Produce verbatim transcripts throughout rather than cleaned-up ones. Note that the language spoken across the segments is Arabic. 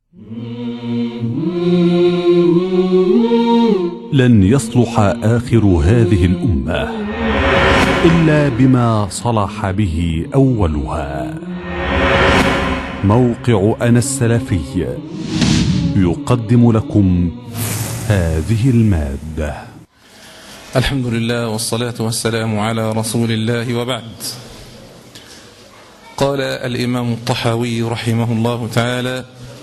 لن يصلح آخر هذه الأمة إلا بما صلح به أولها. موقع أنا السلفي يقدم لكم هذه المادة. الحمد لله والصلاة والسلام على رسول الله، وبعد. قال الإمام الطحاوي رحمه الله تعالى: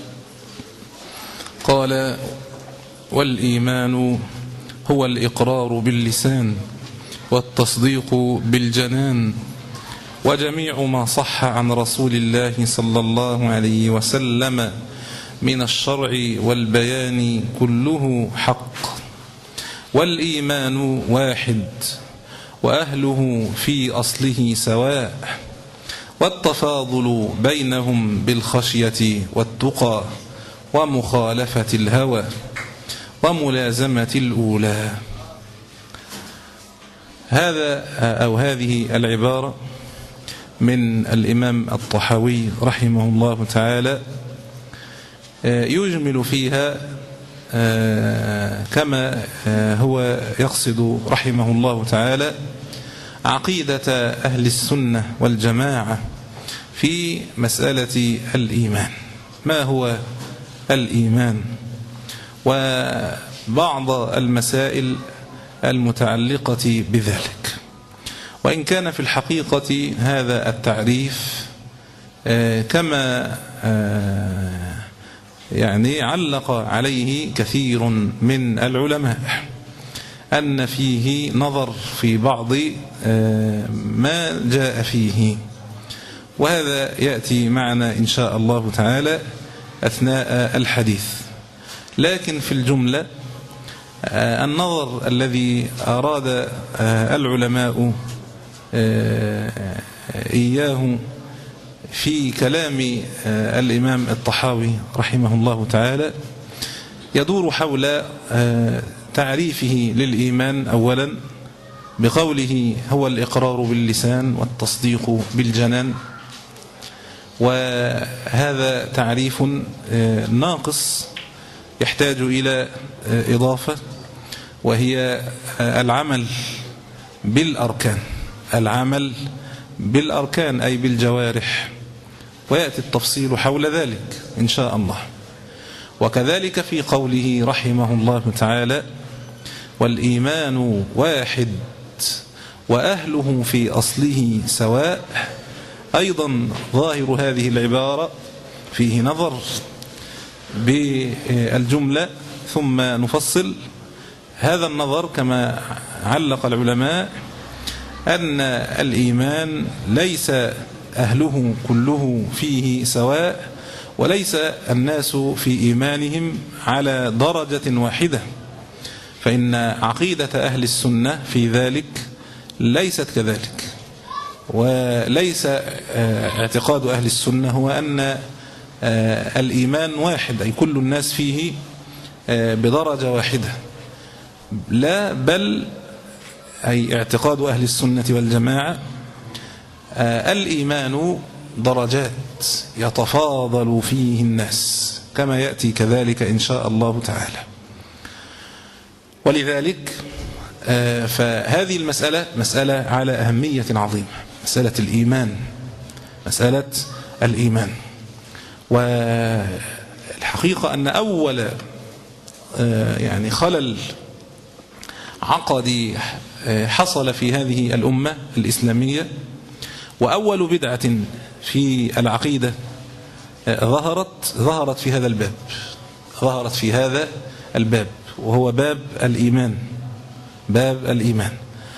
قال: والإيمان هو الإقرار باللسان والتصديق بالجنان، وجميع ما صح عن رسول الله صلى الله عليه وسلم من الشرع والبيان كله حق. والإيمان واحد وأهله في أصله سواء، والتفاضل بينهم بالخشية والتقى ومخالفة الهوى وملازمة الأولى. هذا أو هذه العبارة من الإمام الطحاوي رحمه الله تعالى يجمل فيها كما هو يقصد رحمه الله تعالى عقيدة أهل السنة والجماعة في مسألة الإيمان. ما هو الإيمان؟ وبعض المسائل المتعلقة بذلك. وإن كان في الحقيقة هذا التعريف كما يعني علق عليه كثير من العلماء أن فيه نظر في بعض ما جاء فيه، وهذا يأتي معنا إن شاء الله تعالى أثناء الحديث. لكن في الجملة النظر الذي أراد العلماء إياه في كلام الإمام الطحاوي رحمه الله تعالى يدور حول تعريفه للإيمان أولا بقوله هو الإقرار باللسان والتصديق بالجنان. وهذا تعريف ناقص يحتاج إلى إضافة، وهي العمل بالأركان. العمل بالأركان أي بالجوارح، ويأتي التفصيل حول ذلك إن شاء الله. وكذلك في قوله رحمه الله تعالى والإيمان واحد وأهله في أصله سواء، أيضا ظاهر هذه العبارة فيه نظر بالجملة ثم نفصل. هذا النظر كما علق العلماء أن الإيمان ليس أهله كله فيه سواء، وليس الناس في إيمانهم على درجة واحدة، فإن عقيدة أهل السنة في ذلك ليست كذلك. وليس اعتقاد أهل السنة هو أن الإيمان واحد أي كل الناس فيه بدرجة واحدة، لا، بل أي اعتقاد أهل السنة والجماعة الإيمان درجات يتفاضل فيه الناس، كما يأتي كذلك إن شاء الله تعالى. ولذلك فهذه المسألة مسألة على أهمية عظيمة، مسألة الإيمان، مسألة الإيمان. والحقيقة أن أول يعني خلل عقدي حصل في هذه الأمة الإسلامية، وأول بدعة في العقيدة ظهرت ظهرت في هذا الباب ظهرت في هذا الباب وهو باب الإيمان. باب الإيمان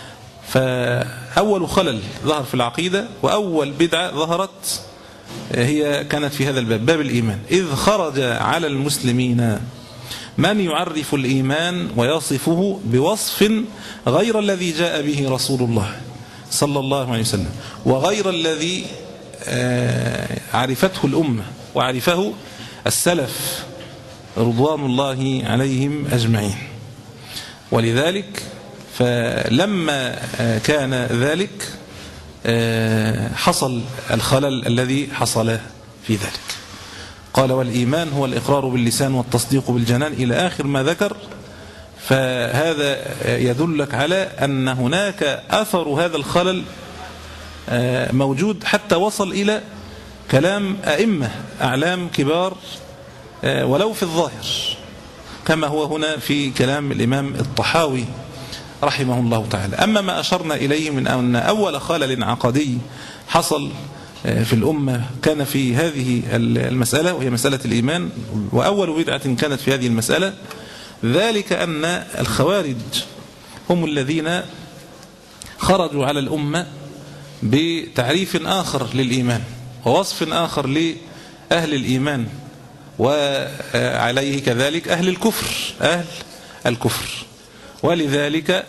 فأول خلل ظهر في العقيدة وأول بدعة ظهرت هي كانت في هذا الباب، باب الإيمان. إذ خرج على المسلمين من يعرف الإيمان ويصفه بوصف غير الذي جاء به رسول الله صلى الله عليه وسلم، وغير الذي عرفته الأمة وعرفه السلف رضوان الله عليهم أجمعين. ولذلك فلما كان ذلك حصل الخلل الذي حصل في ذلك. قال والإيمان هو الإقرار باللسان والتصديق بالجنان إلى آخر ما ذكر. فهذا يدلك على أن هناك أثر هذا الخلل موجود حتى وصل إلى كلام أئمة أعلام كبار ولو في الظاهر، كما هو هنا في كلام الإمام الطحاوي رحمه الله تعالى. أما ما أشرنا إليه من أن أول خلل عقدي حصل في الأمة كان في هذه المسألة، وهي مسألة الإيمان، وأول بدعة كانت في هذه المسألة ذلك أن الخوارج هم الذين خرجوا على الأمة بتعريف آخر للإيمان ووصف آخر لأهل الإيمان، وعليه كذلك أهل الكفر أهل الكفر ولذلك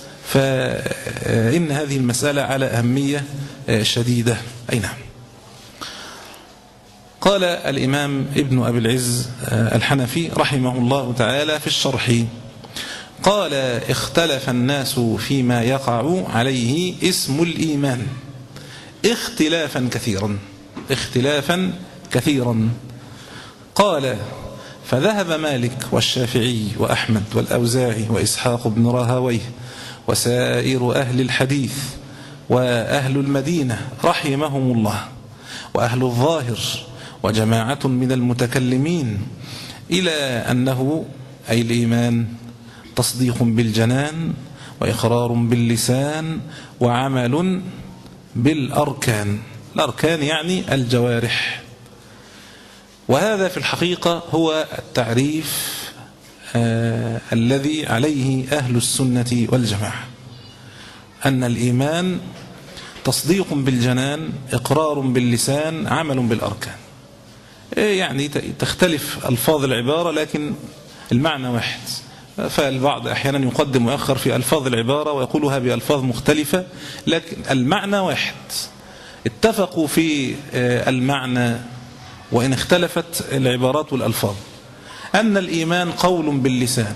فإن هذه المسألة على أهمية شديدة. أي نعم. قال الإمام ابن أبي العز الحنفي رحمه الله تعالى في الشرح قال اختلف الناس فيما يقع عليه اسم الإيمان اختلافا كثيرا اختلافا كثيرا قال فذهب مالك والشافعي وأحمد والأوزاعي وإسحاق بن راهويه وسائر أهل الحديث وأهل المدينة رحمهم الله وأهل الظاهر وجماعة من المتكلمين إلى أنه أي الإيمان تصديق بالجنان وإقرار باللسان وعمل بالأركان. الأركان يعني الجوارح. وهذا في الحقيقة هو التعريف آه الذي عليه أهل السنة والجماعة، أن الإيمان تصديق بالجنان إقرار باللسان عمل بالأركان. يعني تختلف ألفاظ العبارة لكن المعنى واحد، فالبعض أحيانا يقدم ويأخر في ألفاظ العبارة ويقولها بألفاظ مختلفة لكن المعنى واحد. اتفقوا في المعنى وإن اختلفت العبارات والألفاظ، أن الإيمان قول باللسان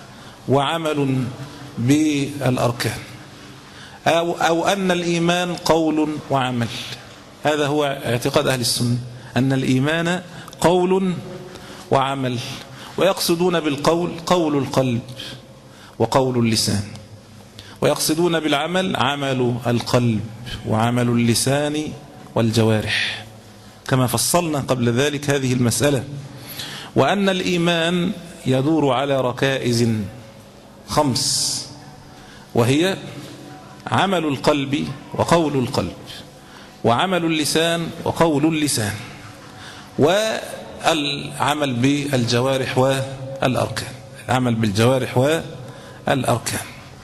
وعمل بالأركان، أو, أو أن الإيمان قول وعمل. هذا هو اعتقاد أهل السنة، أن الإيمان قول وعمل، ويقصدون بالقول قول القلب وقول اللسان، ويقصدون بالعمل عمل القلب وعمل اللسان والجوارح، كما فصلنا قبل ذلك هذه المسألة. وأن الإيمان يدور على ركائز خمس، وهي عمل القلب وقول القلب وعمل اللسان وقول اللسان والعمل بالجوارح والأركان العمل بالجوارح والأركان.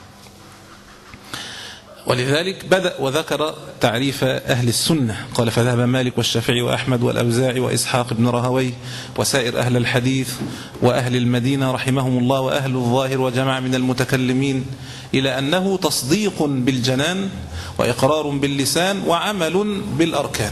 ولذلك بدأ وذكر تعريف أهل السنة. قال فذهب مالك والشافعي وأحمد والأوزاعي وإسحاق بن راهويه وسائر أهل الحديث وأهل المدينة رحمهم الله وأهل الظاهر وجماعة من المتكلمين إلى أنه تصديق بالجنان وإقرار باللسان وعمل بالأركان.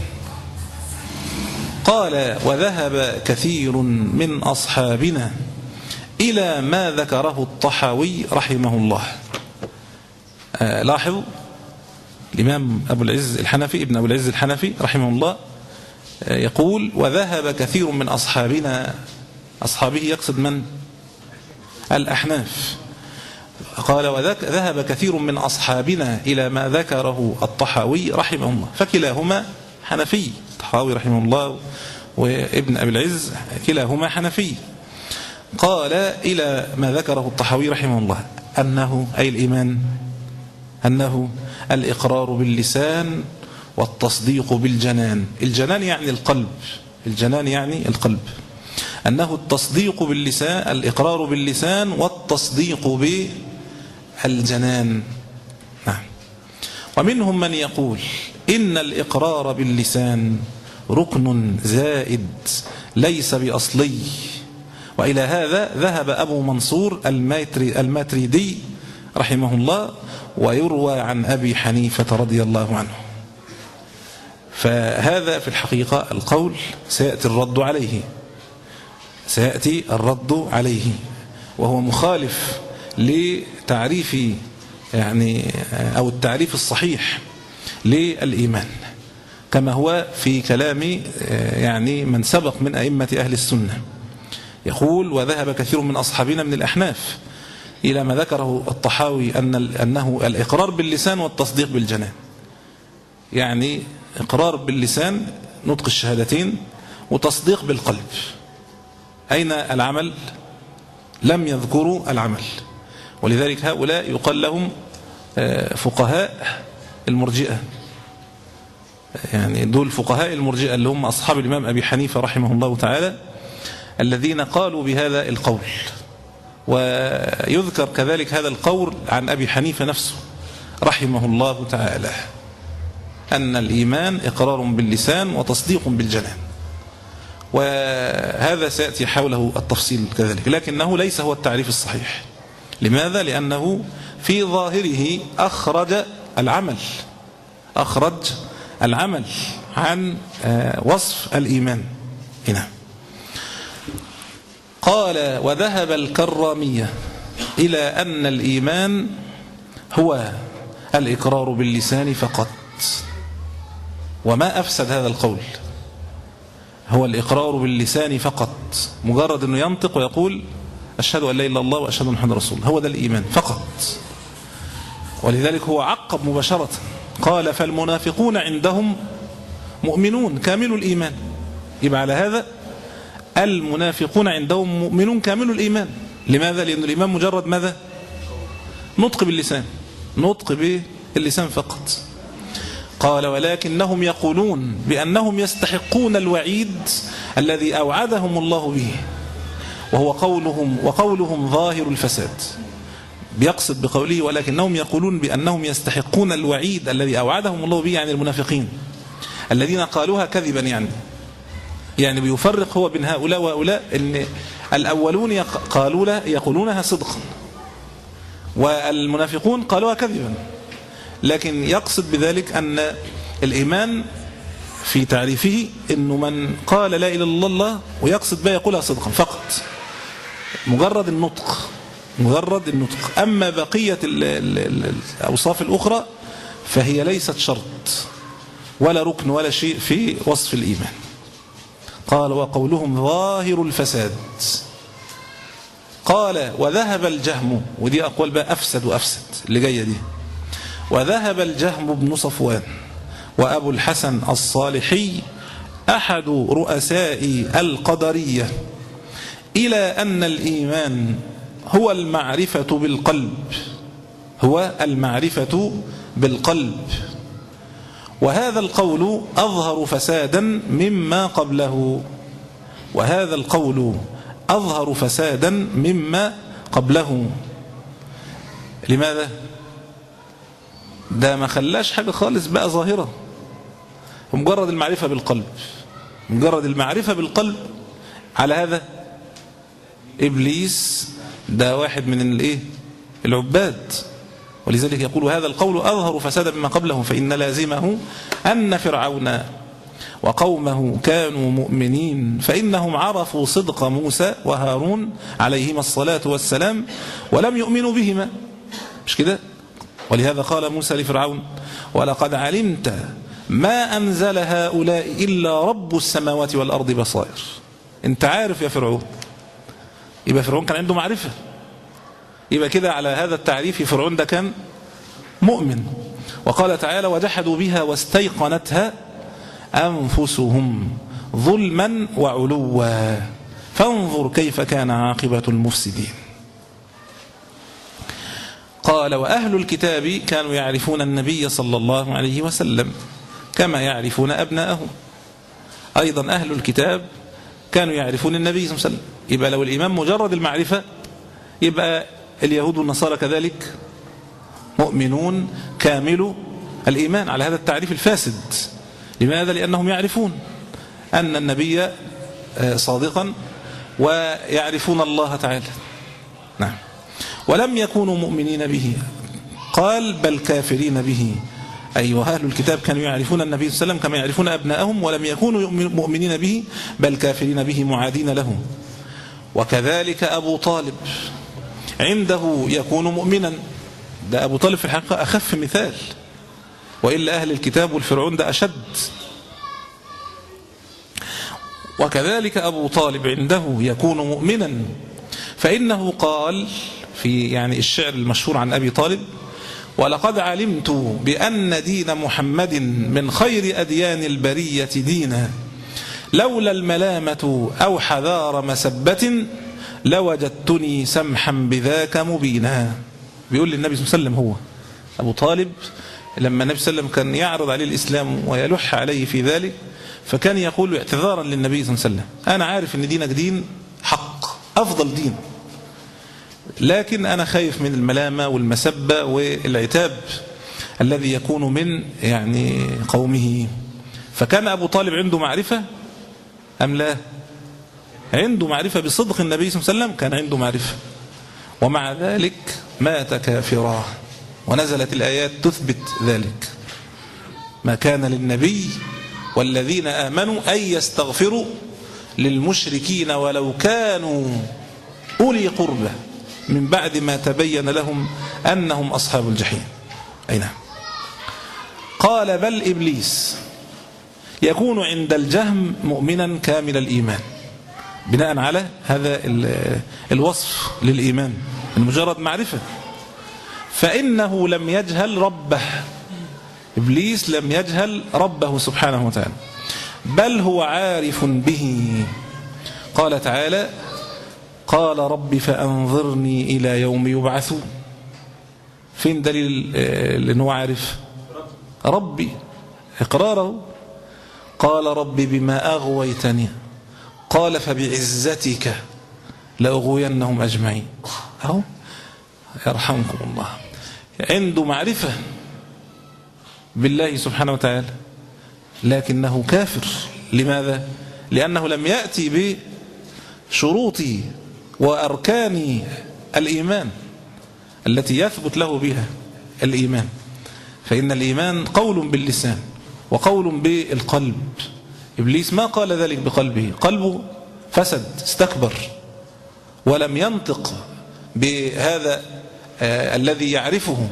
قال وذهب كثير من أصحابنا إلى ما ذكره الطحاوي رحمه الله. آه لاحظ الإمام أبو العز الحنفي ابن أبو العز الحنفي رحمه الله آه يقول وذهب كثير من أصحابنا، أصحابه يقصد من؟ الأحناف. قال وذهب كثير من أصحابنا إلى ما ذكره الطحاوي رحمه الله، فكلاهما حنفي، الطحاوي رحمه الله وابن أبي العز كلاهما حنفي. قال إلى ما ذكره الطحاوي رحمه الله أنه أي الإيمان أنه الإقرار باللسان والتصديق بالجنان. الجنان يعني القلب، الجنان يعني القلب. أنه التصديق باللسان، الإقرار باللسان والتصديق بالجنان. نعم. ومنهم من يقول إن الإقرار باللسان ركن زائد ليس بأصلي. وإلى هذا ذهب أبو منصور الماتريدي رحمه الله، ويروى عن أبي حنيفة رضي الله عنه. فهذا في الحقيقة القول سيأتي الرد عليه سيأتي الرد عليه وهو مخالف لتعريف يعني أو التعريف الصحيح للإيمان، كما هو في كلام يعني من سبق من أئمة أهل السنة. يقول: وذهب كثير من أصحابنا من الأحناف إلى ما ذكره الطحاوي أن أنه الإقرار باللسان والتصديق بالجنان. يعني إقرار باللسان نطق الشهادتين، وتصديق بالقلب. أين العمل؟ لم يذكروا العمل، ولذلك هؤلاء يقال لهم فقهاء المرجئة. يعني دول فقهاء المرجئة اللي هم أصحاب الإمام أبي حنيفة رحمه الله تعالى، الذين قالوا بهذا القول. ويذكر كذلك هذا القول عن أبي حنيفة نفسه رحمه الله تعالى، أن الإيمان إقرار باللسان وتصديق بالجنان. وهذا سيأتي حوله التفصيل كذلك، لكنه ليس هو التعريف الصحيح. لماذا؟ لأنه في ظاهره أخرج العمل أخرج العمل عن وصف الإيمان هنا. قال: وذهب الكرامية إلى أن الإيمان هو الإقرار باللسان فقط. وما أفسد هذا القول؟ هو الإقرار باللسان فقط، مجرد أنه ينطق ويقول أشهد أن لا إله إلا الله وأشهد أن محمدا رسول الله، هو ده الإيمان فقط. ولذلك هو عقب مباشرة قال: فالمنافقون عندهم مؤمنون كامل الإيمان. يبقى على هذا المنافقون عندهم مؤمنون كامل الإيمان. لماذا؟ لأن الإيمان مجرد ماذا؟ نطق باللسان، نطق باللسان فقط. قال: ولكنهم يقولون بأنهم يستحقون الوعيد الذي أوعدهم الله به، وهو قولهم وقولهم ظاهر الفساد. بيقصد بقوله ولكنهم يقولون بأنهم يستحقون الوعيد الذي أوعدهم الله به، يعني المنافقين الذين قالوها كذبا. يعني يعني بيفرق هو بين هؤلاء وهؤلاء، ان الأولون قالوا لا يقولونها صدقا، والمنافقون قالوها كذبا. لكن يقصد بذلك أن الإيمان في تعريفه أنه من قال لا إله إلا الله ويقصد بها يقولها صدقا فقط، مجرد النطق، مجرد النطق. أما بقية الأوصاف الأخرى فهي ليست شرط ولا ركن ولا شيء في وصف الإيمان. قال: وقولهم ظاهر الفساد. قال: وذهب الجهم، ودي أقوال بقى أفسد وأفسد اللي جاية دي. وذهب الجهم بن صفوان وأبو الحسن الصالحي أحد رؤساء القدرية إلى أن الإيمان هو المعرفة بالقلب، هو المعرفة بالقلب. وهذا القول أظهر فسادا مما قبله، وهذا القول أظهر فسادا مما قبله. لماذا؟ ده ما خلاش حاجة خالص بقى ظاهرة، ومجرد المعرفة بالقلب، مجرد المعرفة بالقلب. على هذا إبليس ده واحد من الايه العباد، ولذلك يقول: هذا القول أظهر فسادا مما قبله، فإن لازمه أن فرعون وقومه كانوا مؤمنين، فإنهم عرفوا صدق موسى وهارون عليهما الصلاة والسلام ولم يؤمنوا بهما. مش كده؟ ولهذا قال موسى لفرعون: ولقد علمت ما أنزل هؤلاء إلا رب السماوات والأرض بصائر. انت عارف يا فرعون. يبقى فرعون كان عنده معرفة. يبقى كده على هذا التعريف فرعون ده كان مؤمن. وقال تعالى: وجحدوا بها واستيقنتها أنفسهم ظلما وعلوا فانظر كيف كان عاقبة المفسدين. قال: وأهل الكتاب كانوا يعرفون النبي صلى الله عليه وسلم كما يعرفون أبناءهم. أيضا أهل الكتاب كانوا يعرفون النبي صلى الله عليه وسلم. يبقى لو الإيمان مجرد المعرفة، يبقى اليهود والنصارى كذلك مؤمنون كامل الإيمان على هذا التعريف الفاسد. لماذا؟ لأنهم يعرفون أن النبي صادقا ويعرفون الله تعالى. نعم. ولم يكونوا مؤمنين به، قال: بل كافرين به. أيها أهل الكتاب كانوا يعرفون النبي صلى الله عليه وسلم كما يعرفون أبناءهم، ولم يكونوا مؤمنين به بل كافرين به معادين له. وكذلك أبو طالب عنده يكون مؤمنا. ده أبو طالب في الحقيقة أخف مثال، وإلا أهل الكتاب والفرعون ده أشد وكذلك أبو طالب عنده يكون مؤمنا، فإنه قال في يعني الشعر المشهور عن أبي طالب: ولقد علمت بأن دين محمد من خير أديان البرية دينا، لولا الملامة أو حذار مسبة لوجدتني سمحا بذاك مبينا. بيقول للنبي صلى الله عليه وسلم هو أبو طالب لما النبي صلى الله عليه وسلم كان يعرض عليه الإسلام ويلح عليه في ذلك، فكان يقول اعتذارا للنبي صلى الله عليه وسلم: أنا عارف أن دينك دين حق أفضل دين، لكن أنا خايف من الملامة والمسبة والعتاب الذي يكون من يعني قومه. فكان أبو طالب عنده معرفة أم لا؟ عنده معرفة بصدق النبي صلى الله عليه وسلم، كان عنده معرفة، ومع ذلك مات كافرا، ونزلت الآيات تثبت ذلك: ما كان للنبي والذين آمنوا أن يستغفروا للمشركين ولو كانوا أولي قربى من بعد ما تبين لهم أنهم أصحاب الجحيم. أي نعم. قال: بل إبليس يكون عند الجهم مؤمنا كامل الإيمان، بناء على هذا الوصف للإيمان المجرد معرفة، فإنه لم يجهل ربه. إبليس لم يجهل ربه سبحانه وتعالى، بل هو عارف به. قال تعالى: قال رب فأنظرني إلى يوم يبعثون. فين دليل لأنه عارف؟ ربي، إقراره. قال رب بما أغويتني، قال فبعزتك لأغوينهم أجمعين. أهو يرحمكم الله، عنده معرفة بالله سبحانه وتعالى، لكنه كافر. لماذا؟ لأنه لم يأتي بشروط وأركان الإيمان التي يثبت له بها الإيمان. فإن الإيمان قول باللسان وقول بالقلب. إبليس ما قال ذلك بقلبه، قلبه فسد، استكبر، ولم ينطق بهذا آه الذي يعرفه.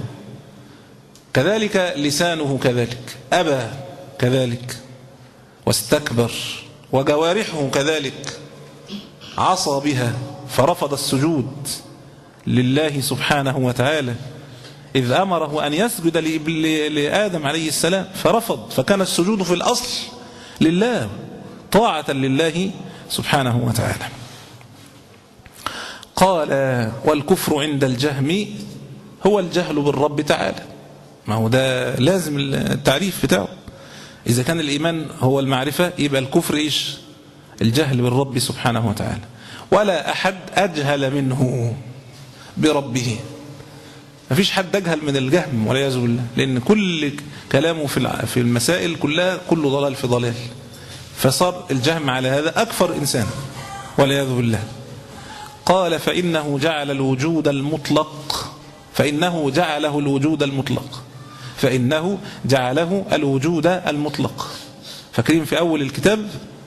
كذلك لسانه كذلك أبى كذلك واستكبر، وجوارحه كذلك عصى بها، فرفض السجود لله سبحانه وتعالى إذ أمره أن يسجد لآدم عليه السلام فرفض، فكان السجود في الأصل لله طاعة لله سبحانه وتعالى. قال: والكفر عند الجهم هو الجهل بالرب تعالى. ما هو ده لازم التعريف بتاعه. إذا كان الإيمان هو المعرفة، يبقى الكفر إيش؟ الجهل بالرب سبحانه وتعالى. ولا أحد أجهل منه بربه. ما فيش حد أجهل من الجهم والعياذ بالله، لأن كل كلامه في المسائل كلها كله ضلال في ضلال، فصار الجهم على هذا أكفر إنسان والعياذ بالله. قال: فإنه جعل الوجود المطلق فإنه جعله الوجود المطلق فإنه جعله الوجود المطلق. فاكرين في أول الكتاب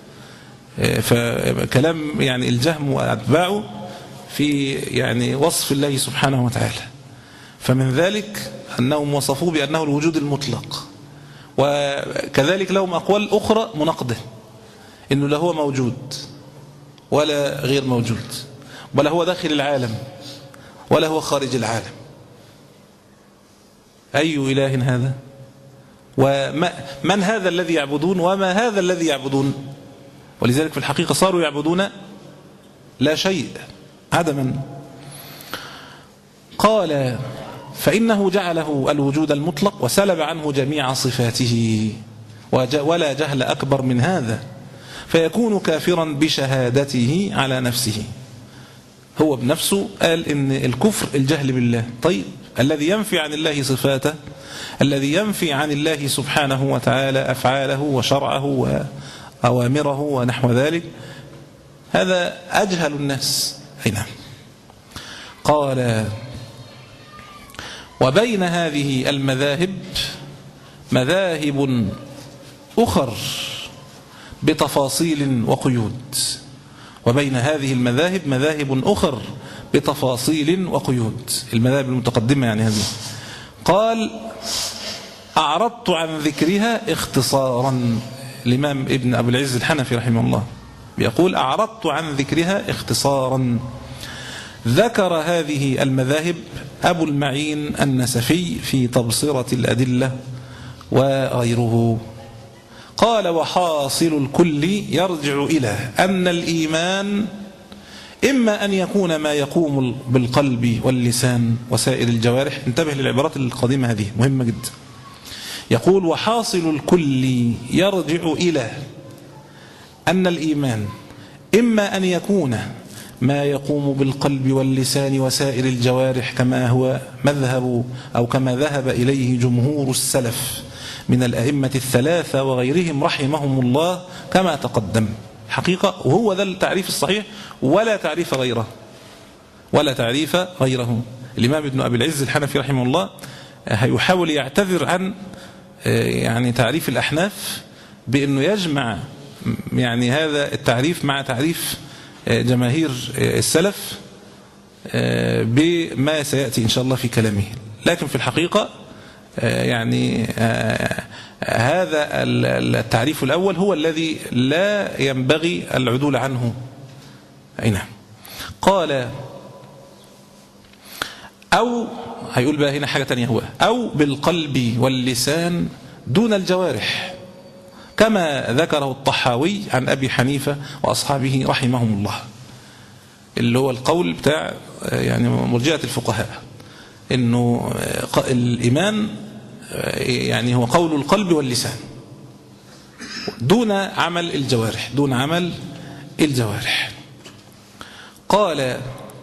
فكلام يعني الجهم وأتباعه في يعني وصف الله سبحانه وتعالى، فمن ذلك أنهم وصفوه بأنه الوجود المطلق، وكذلك لهم أقوال أخرى مناقضة، إنه لا هو موجود ولا غير موجود، ولا هو داخل العالم ولا هو خارج العالم. أي إله هذا؟ ومن هذا الذي يعبدون وما هذا الذي يعبدون؟ ولذلك في الحقيقة صاروا يعبدون لا شيء، عدما. قال: فإنه جعله الوجود المطلق وسلب عنه جميع صفاته، ولا جهل أكبر من هذا، فيكون كافرا بشهادته على نفسه. هو بنفسه قال إن الكفر الجهل بالله. طيب الذي ينفي عن الله صفاته، الذي ينفي عن الله سبحانه وتعالى أفعاله وشرعه وأوامره ونحو ذلك، هذا أجهل الناس. أي نعم. قال: وبين هذه المذاهب مذاهب أخر بتفاصيل وقيود. وبين هذه المذاهب مذاهب أخر بتفاصيل وقيود، المذاهب المتقدمة يعني هذه. قال: أعرضت عن ذكرها اختصارا. الإمام ابن أبي العز الحنفي رحمه الله بيقول أعرضت عن ذكرها اختصارا. ذكر هذه المذاهب أبو المعين النسفي في تبصرة الأدلة وغيره. قال: وحاصل الكل يرجع إلى أن الإيمان إما أن يكون ما يقوم بالقلب واللسان وسائر الجوارح. انتبه للعبارات القديمة هذه مهمة جدا. يقول: وحاصل الكل يرجع إلى أن الإيمان إما أن يكون ما يقوم بالقلب واللسان وسائر الجوارح كما هو مذهب أو كما ذهب إليه جمهور السلف من الأئمة الثلاثة وغيرهم رحمهم الله كما تقدم حقيقة، وهو ذا التعريف الصحيح ولا تعريف غيره ولا تعريف غيره. الإمام ابن أبي العز الحنفي رحمه الله هيحاول يعتذر عن يعني تعريف الأحناف بأنه يجمع يعني هذا التعريف مع تعريف جماهير السلف بما سيأتي إن شاء الله في كلامه. لكن في الحقيقة يعني هذا التعريف الأول هو الذي لا ينبغي العدول عنه. أي نعم. قال: أو هيقول بقى هنا حاجة تانية، هو أو بالقلب واللسان دون الجوارح كما ذكره الطحاوي عن أبي حنيفة وأصحابه رحمهم الله، اللي هو القول بتاع يعني مرجئة الفقهاء، إنه الإيمان يعني هو قول القلب واللسان دون عمل الجوارح دون عمل الجوارح. قال: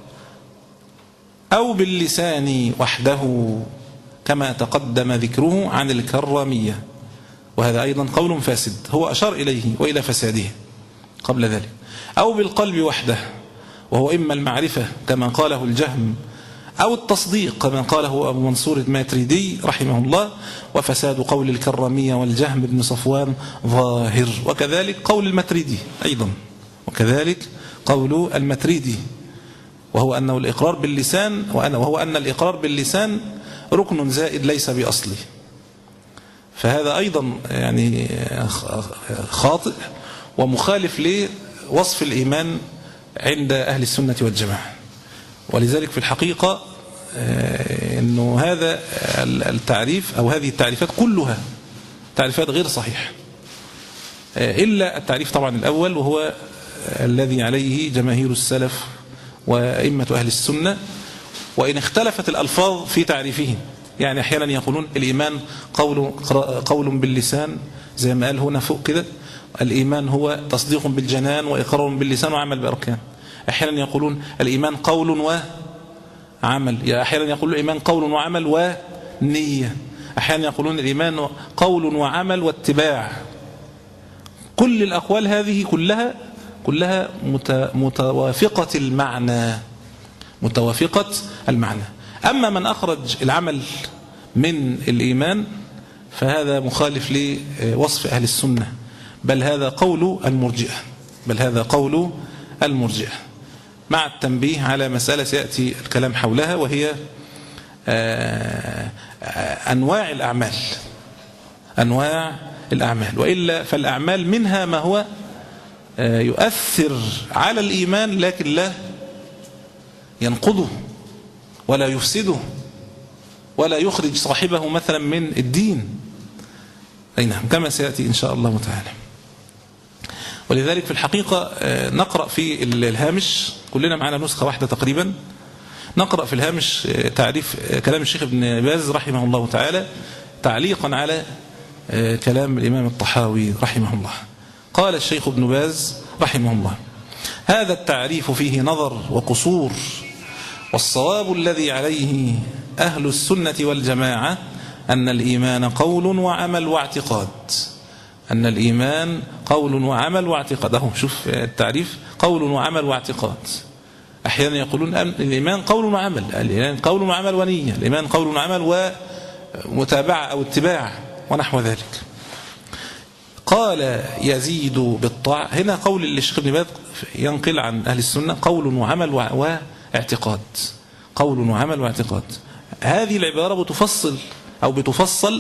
أو باللسان وحده كما تقدم ذكره عن الكرامية، وهذا أيضا قول فاسد هو أشار إليه وإلى فساده قبل ذلك. أو بالقلب وحده وهو إما المعرفة كما قاله الجهم أو التصديق كما قاله أبو منصور الماتريدي رحمه الله، وفساد قول الكرامية والجهم بن صفوان ظاهر، وكذلك قول الماتريدي أيضا وكذلك قول الماتريدي، وهو أنه الإقرار باللسان وهو أن الإقرار باللسان ركن زائد ليس بأصله. فهذا أيضا يعني خاطئ ومخالف لوصف الإيمان عند أهل السنة والجماعة. ولذلك في الحقيقة أنه هذا التعريف أو هذه التعريفات كلها تعريفات غير صحيحة، إلا التعريف طبعا الأول وهو الذي عليه جماهير السلف وأئمة أهل السنة، وإن اختلفت الألفاظ في تعريفهم. يعني أحيانا يقولون الإيمان قول, قول باللسان زي ما قال هنا فوق كده، الإيمان هو تصديق بالجنان وإقرار باللسان وعمل بأركان. أحيانا يقولون الإيمان قول وعمل، أحيانا يقولون الإيمان قول وعمل ونية، أحيانا يقولون الإيمان قول وعمل واتباع. كل الأقوال هذه كلها كلها متوافقة المعنى متوافقة المعنى. أما من أخرج العمل من الإيمان فهذا مخالف لوصف أهل السنة، بل هذا قول المرجئة بل هذا قول المرجئة مع التنبيه على مسألة سيأتي الكلام حولها، وهي أنواع الأعمال أنواع الأعمال وإلا فالأعمال منها ما هو يؤثر على الإيمان لكن لا ينقضه ولا يفسده ولا يخرج صاحبه مثلا من الدين. أي نعم، كما سيأتي إن شاء الله تعالى. ولذلك في الحقيقة نقرأ في الهامش، كلنا معنا نسخة واحدة تقريبا، نقرأ في الهامش تعريف كلام الشيخ ابن باز رحمه الله تعالى تعليقا على كلام الإمام الطحاوي رحمه الله. قال الشيخ ابن باز رحمه الله: هذا التعريف فيه نظر وقصور، والصواب الذي عليه أهل السنة والجماعة أن الإيمان قول وعمل واعتقاد أن الإيمان قول وعمل واعتقاد. أهو شوف التعريف، قول وعمل واعتقاد. أحيانا يقولون الإيمان قول وعمل، الإيمان قول وعمل ونية، الإيمان قول وعمل ومتابعة أو اتباع ونحو ذلك. قال: يزيد بالطاعة. هنا قول الشيخ ابن باز ينقل عن أهل السنة قول وعمل واعتقاد قول وعمل واعتقاد. هذه العبارة بتفصل أو بتفصل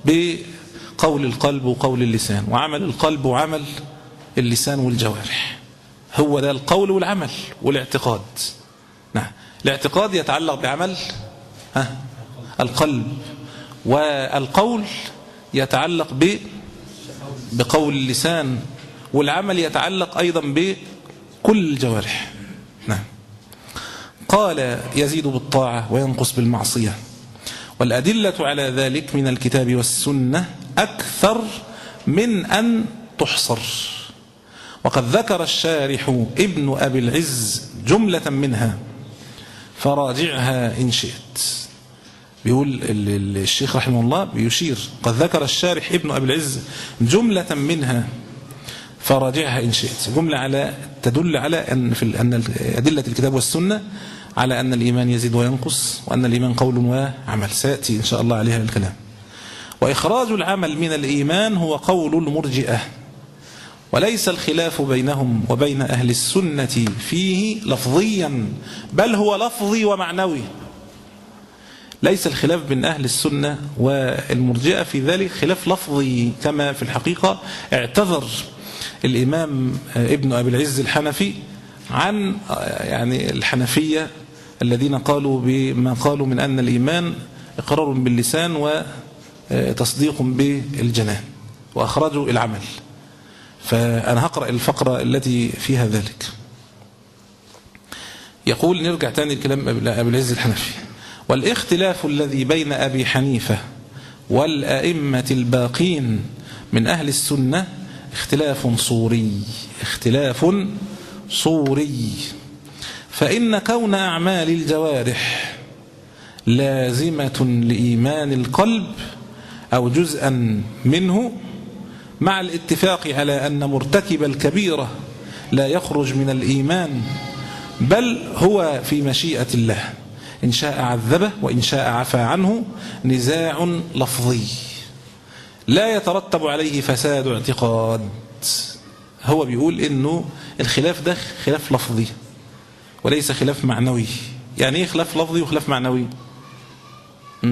بقول القلب وقول اللسان، وعمل القلب وعمل اللسان والجوارح. هو ده القول والعمل والاعتقاد. نعم، الاعتقاد يتعلق بعمل ها القلب، والقول يتعلق ب بقول اللسان، والعمل يتعلق أيضا بكل الجوارح. نعم. قال يزيد بالطاعة وينقص بالمعصية، والأدلة على ذلك من الكتاب والسنة أكثر من أن تحصر. وقد ذكر الشارح ابن أبي العز جملة منها فراجعها إن شئت. بيقول الشيخ رحمه الله بيشير قد ذكر الشارح ابن أبي العز جملة منها فراجعها إن شئت. جملة على تدل على أن في أن أدلة الكتاب والسنة على أن الإيمان يزيد وينقص، وأن الإيمان قول وعمل، سيأتي إن شاء الله عليها الكلام. وإخراج العمل من الإيمان هو قول المرجئة، وليس الخلاف بينهم وبين أهل السنة فيه لفظيا، بل هو لفظي ومعنوي. ليس الخلاف بين أهل السنة والمرجئة في ذلك خلاف لفظي، كما في الحقيقة اعتذر الإمام ابن أبي العز الحنفي عن يعني الحنفية الذين قالوا بما قالوا من أن الإيمان إقرار باللسان وتصديق بالجنان، وأخرجوا العمل. فأنا هقرأ الفقرة التي فيها ذلك. يقول، نرجع تاني الكلام أبي العز الحنفي: والاختلاف الذي بين أبي حنيفة والأئمة الباقين من أهل السنة اختلاف صوري اختلاف صوري فإن كون أعمال الجوارح لازمة لإيمان القلب أو جزءا منه، مع الاتفاق على أن مرتكب الكبيرة لا يخرج من الإيمان، بل هو في مشيئة الله، إن شاء عذبه وإن شاء عفى عنه، نزاع لفظي لا يترتب عليه فساد اعتقاد. هو بيقول إنه الخلاف ده خلاف لفظي وليس خلاف معنوي. يعني إيه خلاف لفظي وخلاف معنوي؟ م?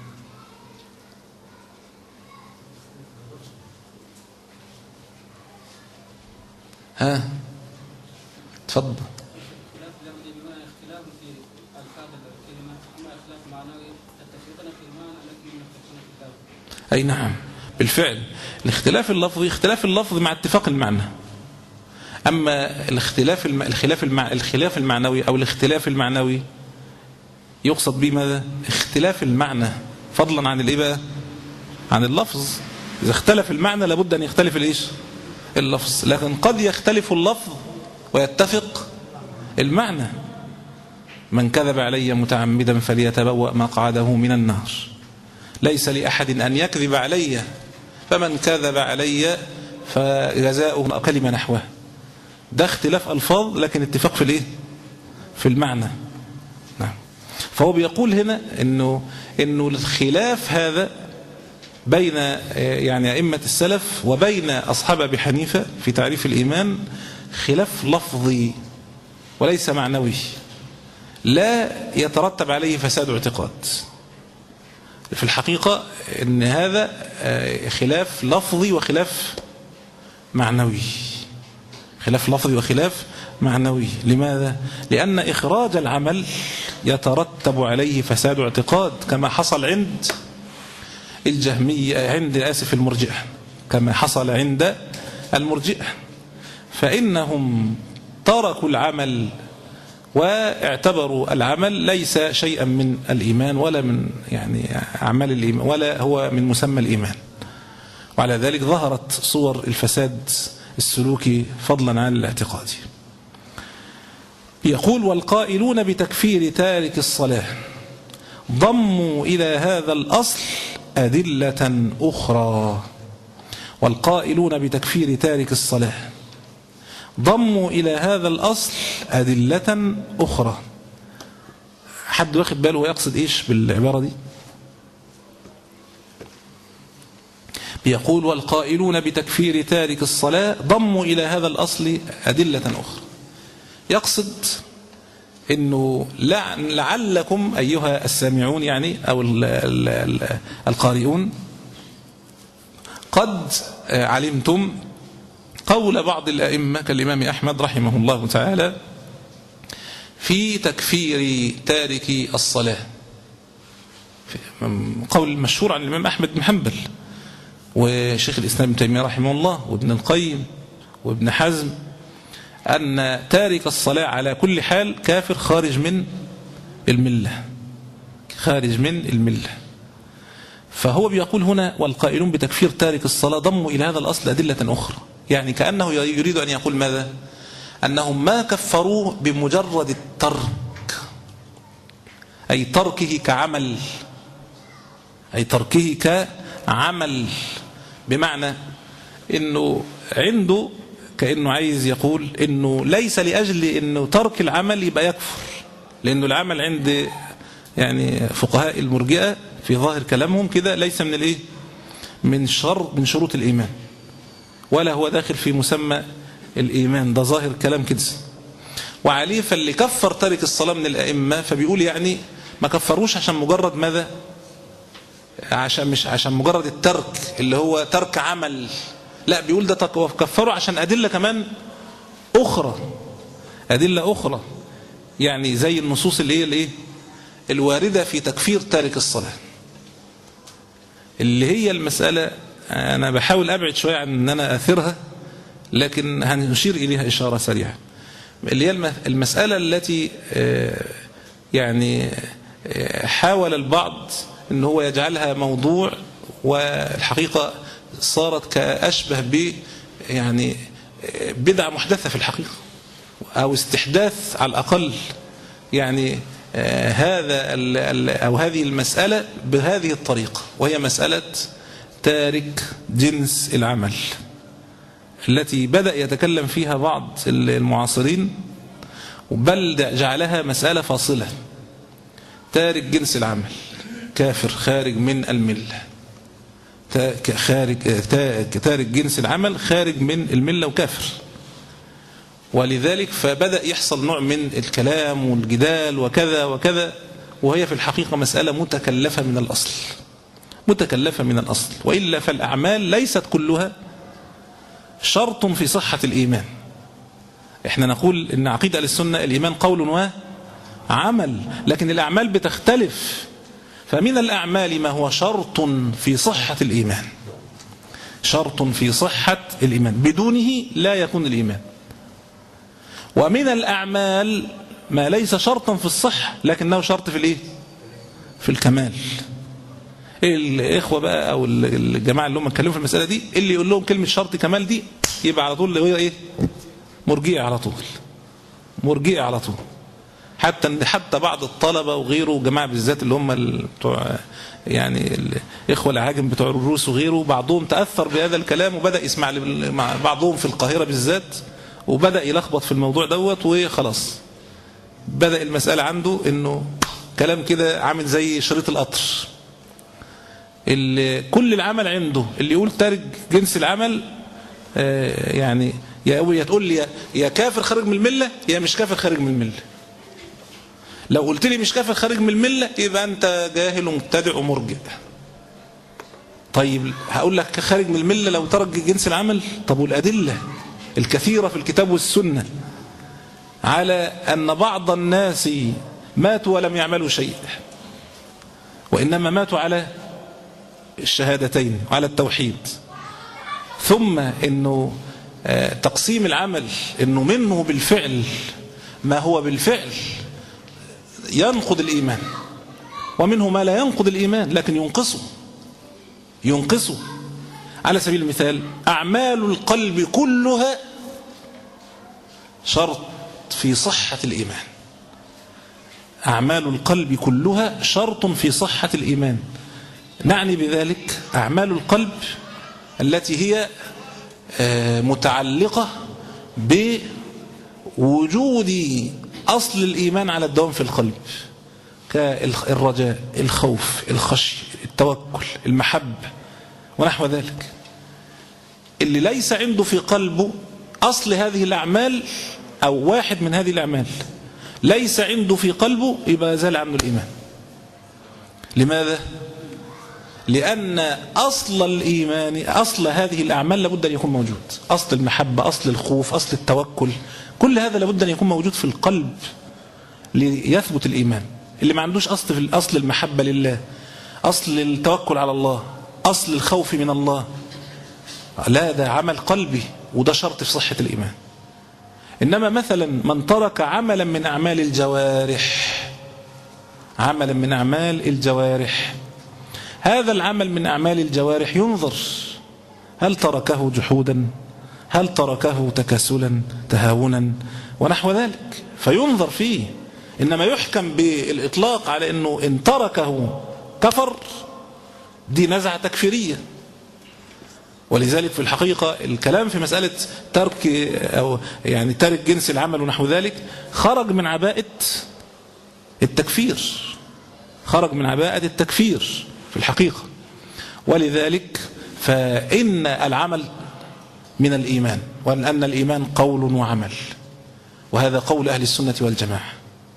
ها تفضل. أي نعم، بالفعل الاختلاف اللفظي اختلاف اللفظ مع اتفاق المعنى. أما الاختلاف الم... الخلاف المع... الخلاف المعنوي أو الاختلاف المعنوي يقصد به ماذا؟ اختلاف المعنى فضلا عن الايه بقى؟ عن اللفظ. إذا اختلف المعنى لابد أن يختلف الايش؟ اللفظ. لكن قد يختلف اللفظ ويتفق المعنى. من كذب علي متعمدا فليتبوأ مقعده من النار، ليس لأحد أن يكذب علي، فمن كذب علي فجزاؤه كلمة نحوه. ده اختلاف ألفاظ لكن اتفاق في الايه؟ في المعنى. نعم. فهو بيقول هنا انه انه الخلاف هذا بين يعني أئمة السلف وبين أصحاب أبي حنيفة في تعريف الإيمان خلاف لفظي وليس معنوي، لا يترتب عليه فساد اعتقاد. في الحقيقة ان هذا خلاف لفظي وخلاف معنوي، خلاف لفظي وخلاف معنوي. لماذا؟ لأن إخراج العمل يترتب عليه فساد اعتقاد، كما حصل عند الجهمية عند آسف المرجئة كما حصل عند المرجئة، فإنهم تركوا العمل واعتبروا العمل ليس شيئا من الإيمان ولا من يعني أعمال الإيمان ولا هو من مسمى الإيمان. وعلى ذلك ظهرت صور الفساد السلوكي فضلا عن الاعتقادي. يقول: والقائلون بتكفير تارك الصلاة ضموا إلى هذا الأصل أدلة أخرى. والقائلون بتكفير تارك الصلاة ضموا إلى هذا الأصل أدلة أخرى. حد واخد باله ويقصد إيش بالعبارة دي؟ بيقول: والقائلون بتكفير تارك الصلاة ضموا إلى هذا الأصل أدلة أخرى. يقصد إنه لعلكم أيها السامعون يعني أو القارئون قد علمتم قول بعض الأئمة كالإمام أحمد رحمه الله تعالى في تكفير تارك الصلاة، قول مشهور عن الإمام أحمد بن حنبل وشيخ الإسلام ابن تيمية رحمه الله وابن القيم وابن حزم، أن تارك الصلاة على كل حال كافر خارج من الملة، خارج من الملة. فهو بيقول هنا والقائلون بتكفير تارك الصلاة ضموا إلى هذا الأصل أدلة أخرى، يعني كأنه يريد أن يقول ماذا؟ أنهم ما كفروه بمجرد الترك، أي تركه كعمل، أي تركه كعمل، بمعنى أنه عنده كأنه عايز يقول أنه ليس لأجل أنه ترك العمل يبقى يكفر، لأنه العمل عند يعني فقهاء المرجئة في ظاهر كلامهم كده ليس من الايه من شرط من شروط الإيمان، ولا هو داخل في مسمى الإيمان، ده ظاهر كلام كده. وعليه فاللي كفر تارك الصلاة من الأئمة فبيقول يعني ما كفروش عشان مجرد ماذا؟ عشان مش عشان مجرد الترك اللي هو ترك عمل، لا بيقول ده كفروا عشان أدلة كمان أخرى، أدلة أخرى يعني زي النصوص اللي هي الايه الواردة في تكفير تارك الصلاة، اللي هي المسألة أنا بحاول أبعد شوية عن أن أنا أثرها، لكن هنشير إليها إشارة سريعة، اللي هي المسألة التي يعني حاول البعض أن هو يجعلها موضوع، والحقيقة صارت كأشبه ب يعني بدعة محدثة في الحقيقة، أو استحداث على الأقل، يعني آه هذا ال ال أو هذه المسألة بهذه الطريقة، وهي مسألة تارك جنس العمل التي بدأ يتكلم فيها بعض المعاصرين، بل جعلها مسألة فاصلة. تارك جنس العمل كافر خارج من الملة، خارج تارك جنس العمل خارج من الملة وكافر. ولذلك فبدأ يحصل نوع من الكلام والجدال وكذا وكذا، وهي في الحقيقة مسألة متكلفة من الأصل، متكلفة من الأصل، وإلا فالأعمال ليست كلها شرط في صحة الإيمان. احنا نقول إن عقيدة السنة الإيمان قول وعمل، لكن الأعمال بتختلف، فمن الأعمال ما هو شرط في صحة الإيمان، شرط في صحة الإيمان بدونه لا يكون الإيمان، ومن الأعمال ما ليس شرطا في الصحة لكنه شرط في الإيه؟ في الكمال. الإخوة بقى أو الجماعة اللي هم اتكلموا في المسألة دي، اللي يقول لهم كلمة شرط كمال دي يبقى على طول اللي هو إيه؟ مرجئة على طول، مرجئة على طول. حتى حتى بعض الطلبة وغيره جماعة بالذات اللي هم بتوع يعني الإخوة العاجم بتوع الروس وغيره، بعضهم تأثر بهذا الكلام وبدأ يسمع مع بعضهم في القاهرة بالذات، وبدأ يلخبط في الموضوع دوت، وخلاص بدأ المسألة عنده إنه كلام كده عامل زي شريط القطر، اللي كل العمل عنده اللي يقول تارك جنس العمل آه يعني يا تقول لي يا كافر خارج من الملة يا مش كافر خارج من الملة. لو قلت لي مش كافر خارج من الملة يبقى أنت جاهل ومبتدع ومرجئ. طيب هقول لك خارج من الملة لو ترك جنس العمل؟ طب والأدلة الكثيرة في الكتاب والسنة على أن بعض الناس ماتوا ولم يعملوا شيء، وإنما ماتوا على الشهادتين وعلى التوحيد. ثم أنه تقسيم العمل أنه منه بالفعل ما هو بالفعل ينقض الإيمان، ومنه ما لا ينقض الإيمان لكن ينقصه ينقصه على سبيل المثال أعمال القلب كلها شرط في صحة الإيمان، أعمال القلب كلها شرط في صحة الإيمان. نعني بذلك أعمال القلب التي هي متعلقة بوجود أصل الإيمان على الدوام في القلب، كالرجاء، الخوف، الخشي، التوكل، المحبة ونحو ذلك. اللي ليس عنده في قلبه أصل هذه الأعمال أو واحد من هذه الأعمال ليس عنده في قلبه، يبقى زال عنه الإيمان. لماذا؟ لأن أصل الإيمان، أصل هذه الأعمال لابد أن يكون موجود. أصل المحبة، أصل الخوف، أصل التوكل، كل هذا لابد أن يكون موجود في القلب ليثبت الإيمان. اللي ما عندوش أصل في أصل المحبة لله، أصل التوكل على الله، أصل الخوف من الله، لا، ده عمل قلبي وده شرط في صحة الإيمان. إنما مثلا من ترك عملا من أعمال الجوارح، عملا من أعمال الجوارح، هذا العمل من أعمال الجوارح ينظر هل تركه جحودا، هل تركه تكاسلا تهاونا ونحو ذلك، فينظر فيه. إنما يحكم بالإطلاق على أنه إن تركه كفر، دي نزعة تكفيرية. ولذلك في الحقيقة الكلام في مسألة ترك أو يعني ترك جنس العمل ونحو ذلك خرج من عباءة التكفير، خرج من عباءة التكفير في الحقيقة. ولذلك فإن العمل من الإيمان، وأن الإيمان قول وعمل، وهذا قول أهل السنة والجماعة.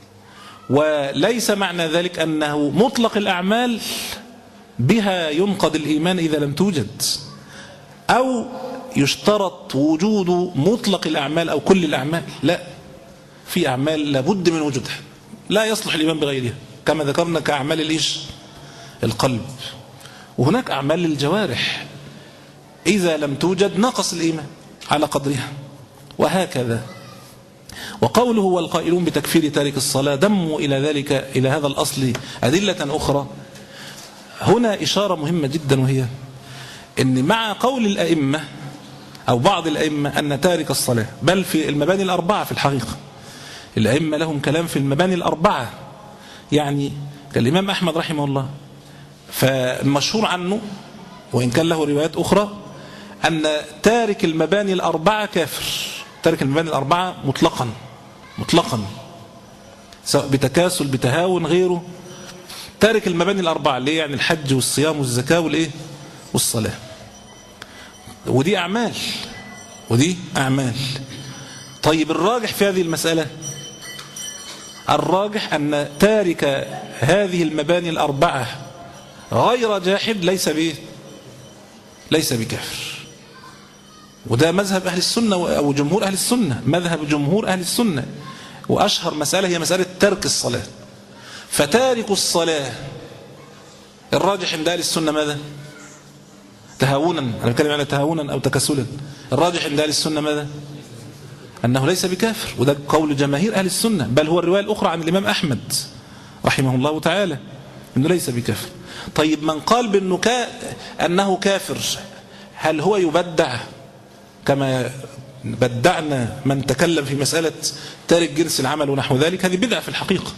وليس معنى ذلك أنه مطلق الأعمال بها ينقض الإيمان إذا لم توجد، أو يشترط وجود مطلق الأعمال أو كل الأعمال. لا، في أعمال لابد من وجودها، لا يصلح الإيمان بغيرها، كما ذكرنا كأعمال الإيش القلب. وهناك أعمال الجوارح إذا لم توجد نقص الإيمان على قدرها، وهكذا. وقوله والقائلون بتكفير تارك الصلاة دموا إلى ذلك، إلى هذا الأصل أدلة أخرى. هنا إشارة مهمة جدا، وهي إن مع قول الأئمة أو بعض الأئمة أن تارك الصلاة، بل في المباني الأربعة في الحقيقة الأئمة لهم كلام في المباني الأربعة، يعني كالإمام أحمد رحمه الله، فالمشهور عنه وإن كان له روايات أخرى أن تارك المباني الأربعة كافر. تارك المباني الأربعة مطلقا مطلقا سواء بتكاسل بتهاون غيره، تارك المباني الأربعة اللي يعني الحج والصيام والزكاة والإيه والصلاة، ودي أعمال ودي أعمال. طيب الراجح في هذه المسألة، الراجح أن تارك هذه المباني الأربعة غير جاحد ليس به ليس بكافر. وده مذهب أهل السنة أو جمهور أهل السنة، مذهب جمهور أهل السنة. وأشهر مسألة هي مسألة ترك الصلاة. فتارك الصلاة الراجح عند أهل السنة ماذا؟ تهاونا، أنا بتكلم على تهاونا أو تكسلا. الراجح عند أهل السنة ماذا؟ أنه ليس بكافر، وده قول جماهير أهل السنة، بل هو الرواية الأخرى عن الإمام أحمد رحمه الله تعالى أنه ليس بكافر. طيب من قال بأنه كا أنه كافر، هل هو يبدع كما بدعنا من تكلم في مسألة تارك جنس العمل ونحو ذلك؟ هذه بدعة في الحقيقة.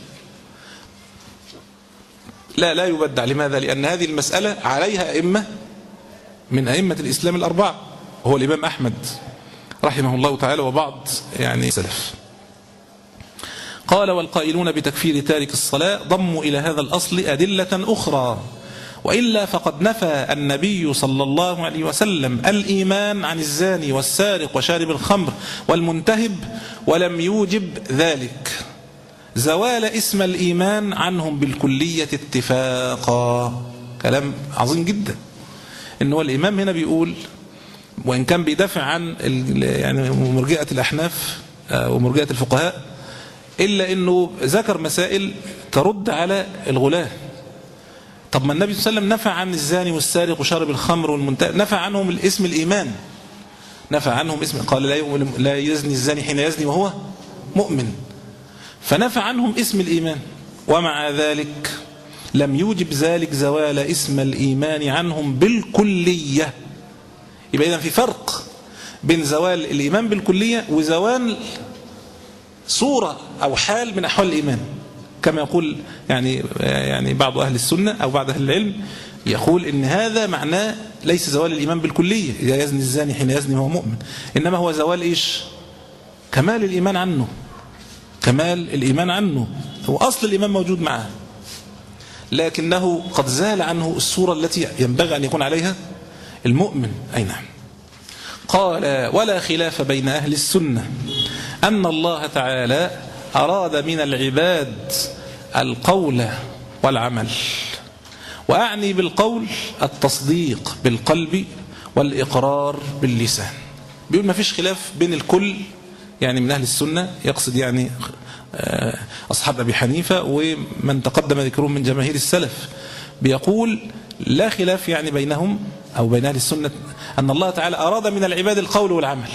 لا لا يبدع. لماذا؟ لأن هذه المسألة عليها أئمة من أئمة الإسلام الأربعة، هو الإمام أحمد رحمه الله تعالى وبعض يعني سلف. قال والقائلون بتكفير تارك الصلاة ضموا إلى هذا الأصل أدلة أخرى، وإلا فقد نفى النبي صلى الله عليه وسلم الإيمان عن الزاني والسارق وشارب الخمر والمنتهب، ولم يوجب ذلك زوال اسم الإيمان عنهم بالكلية اتفاقا. كلام عظيم جدا. إن هو الإمام هنا بيقول، وإن كان بيدافع عن يعني مرجئة الأحناف ومرجئة الفقهاء، إلا إنه ذكر مسائل ترد على الغلاة. طب ما النبي صلى الله عليه وسلم نفى عن الزاني والسارق وشارب الخمر والمنتهب، نفى عنهم الاسم الإيمان، نفى عنهم اسم، قال لا يزني الزاني حين يزني وهو مؤمن، فنفى عنهم اسم الإيمان. ومع ذلك لم يوجب ذلك زوال اسم الإيمان عنهم بالكلية. يبقى إذن في فرق بين زوال الإيمان بالكلية وزوال صورة أو حال من أحوال الإيمان، كما يقول يعني يعني بعض أهل السنة أو بعض أهل العلم يقول إن هذا معناه ليس زوال الإيمان بالكلية إذا يزني الزاني حين يزني وهو مؤمن، إنما هو زوال إيش؟ كمال الإيمان عنه، كمال الإيمان عنه. هو أصل الإيمان موجود معه، لكنه قد زال عنه الصورة التي ينبغي أن يكون عليها المؤمن. أي نعم. قال ولا خلاف بين أهل السنة أن الله تعالى أراد من العباد القول والعمل، وأعني بالقول التصديق بالقلب والإقرار باللسان. بيقول ما فيش خلاف بين الكل، يعني من أهل السنة، يقصد يعني أصحاب أبي حنيفة ومن تقدم ذكرهم من جماهير السلف، بيقول لا خلاف يعني بينهم أو بين أهل السنة أن الله تعالى أراد من العباد القول والعمل.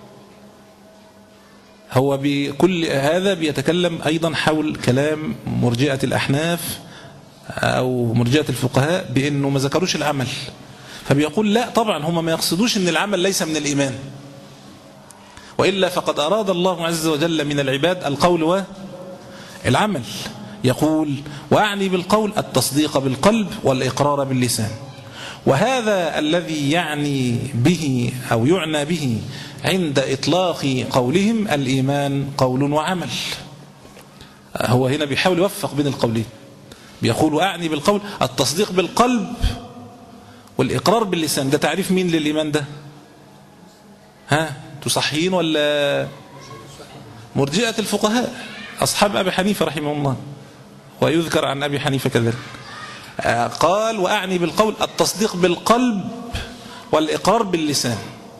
هو بكل هذا بيتكلم أيضا حول كلام مرجئة الأحناف أو مرجئة الفقهاء بأنه ما ذكروش العمل، فبيقول لا طبعا هم ما يقصدوش أن العمل ليس من الإيمان، وإلا فقد أراد الله عز وجل من العباد القول والعمل. يقول وأعني بالقول التصديق بالقلب والإقرار باللسان، وهذا الذي يعني به أو يعنى به عند إطلاق قولهم الإيمان قول وعمل. هو هنا بيحاول يوفق بين القولين، بيقول وأعني بالقول التصديق بالقلب والإقرار باللسان. ده تعريف مين للإيمان ده؟ ها تصحيين ولا مرجئة الفقهاء أصحاب أبي حنيفة رحمه الله، ويذكر عن أبي حنيفة كذلك. قال وأعني بالقول التصديق بالقلب والإقرار باللسان.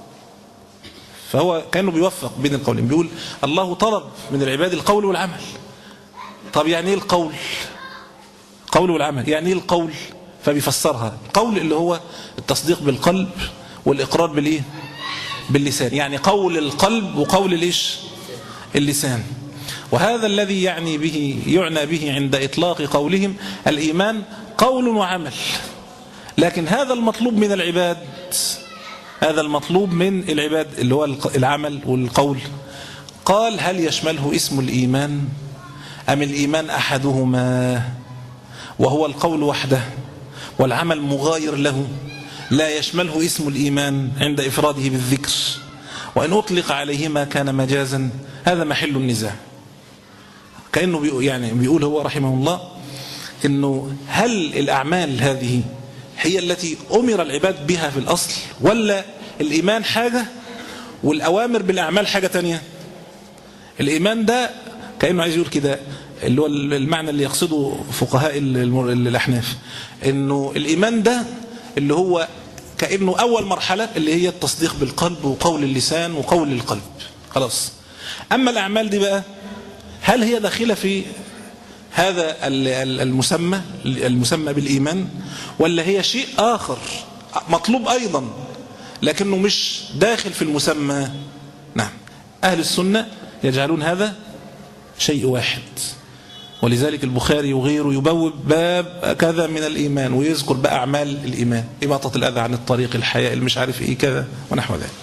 فهو كانوا بيوفق بين القولين، بيقول الله طلب من العباد القول والعمل. طب يعني ايه القول؟ قول والعمل يعني ايه القول؟ فبيفسرها القول اللي هو التصديق بالقلب والإقرار بالإيه؟ باللسان، يعني قول القلب وقول الإيش؟ اللسان. وهذا الذي يعني به يعنى به عند إطلاق قولهم الإيمان قول وعمل. لكن هذا المطلوب من العباد، هذا المطلوب من العباد اللي هو العمل والقول، قال هل يشمله اسم الإيمان أم الإيمان أحدهما وهو القول وحده والعمل مغاير له لا يشمله اسم الإيمان عند إفراده بالذكر، وإن أطلق عليهما كان مجازا. هذا محل النزاع. كأنه بيقول يعني بيقول هو رحمه الله إنه هل الأعمال هذه هي التي أمر العباد بها في الأصل، ولا الإيمان حاجة والأوامر بالأعمال حاجة تانية؟ الإيمان ده كأنه عايز يقول كده، اللي هو المعنى اللي يقصده فقهاء الأحناف، إنه الإيمان ده اللي هو كأنه أول مرحلة اللي هي التصديق بالقلب وقول اللسان وقول القلب، خلاص. أما الأعمال دي بقى هل هي داخلة في هذا المسمى المسمى بالإيمان، ولا هي شيء آخر مطلوب أيضا لكنه مش داخل في المسمى؟ نعم، أهل السنة يجعلون هذا شيء واحد، ولذلك البخاري وغيره يبوب باب كذا من الإيمان ويذكر بقى أعمال الإيمان، إماطة الأذى عن الطريق، الحياء، المش عارف إيه كذا ونحو ذلك.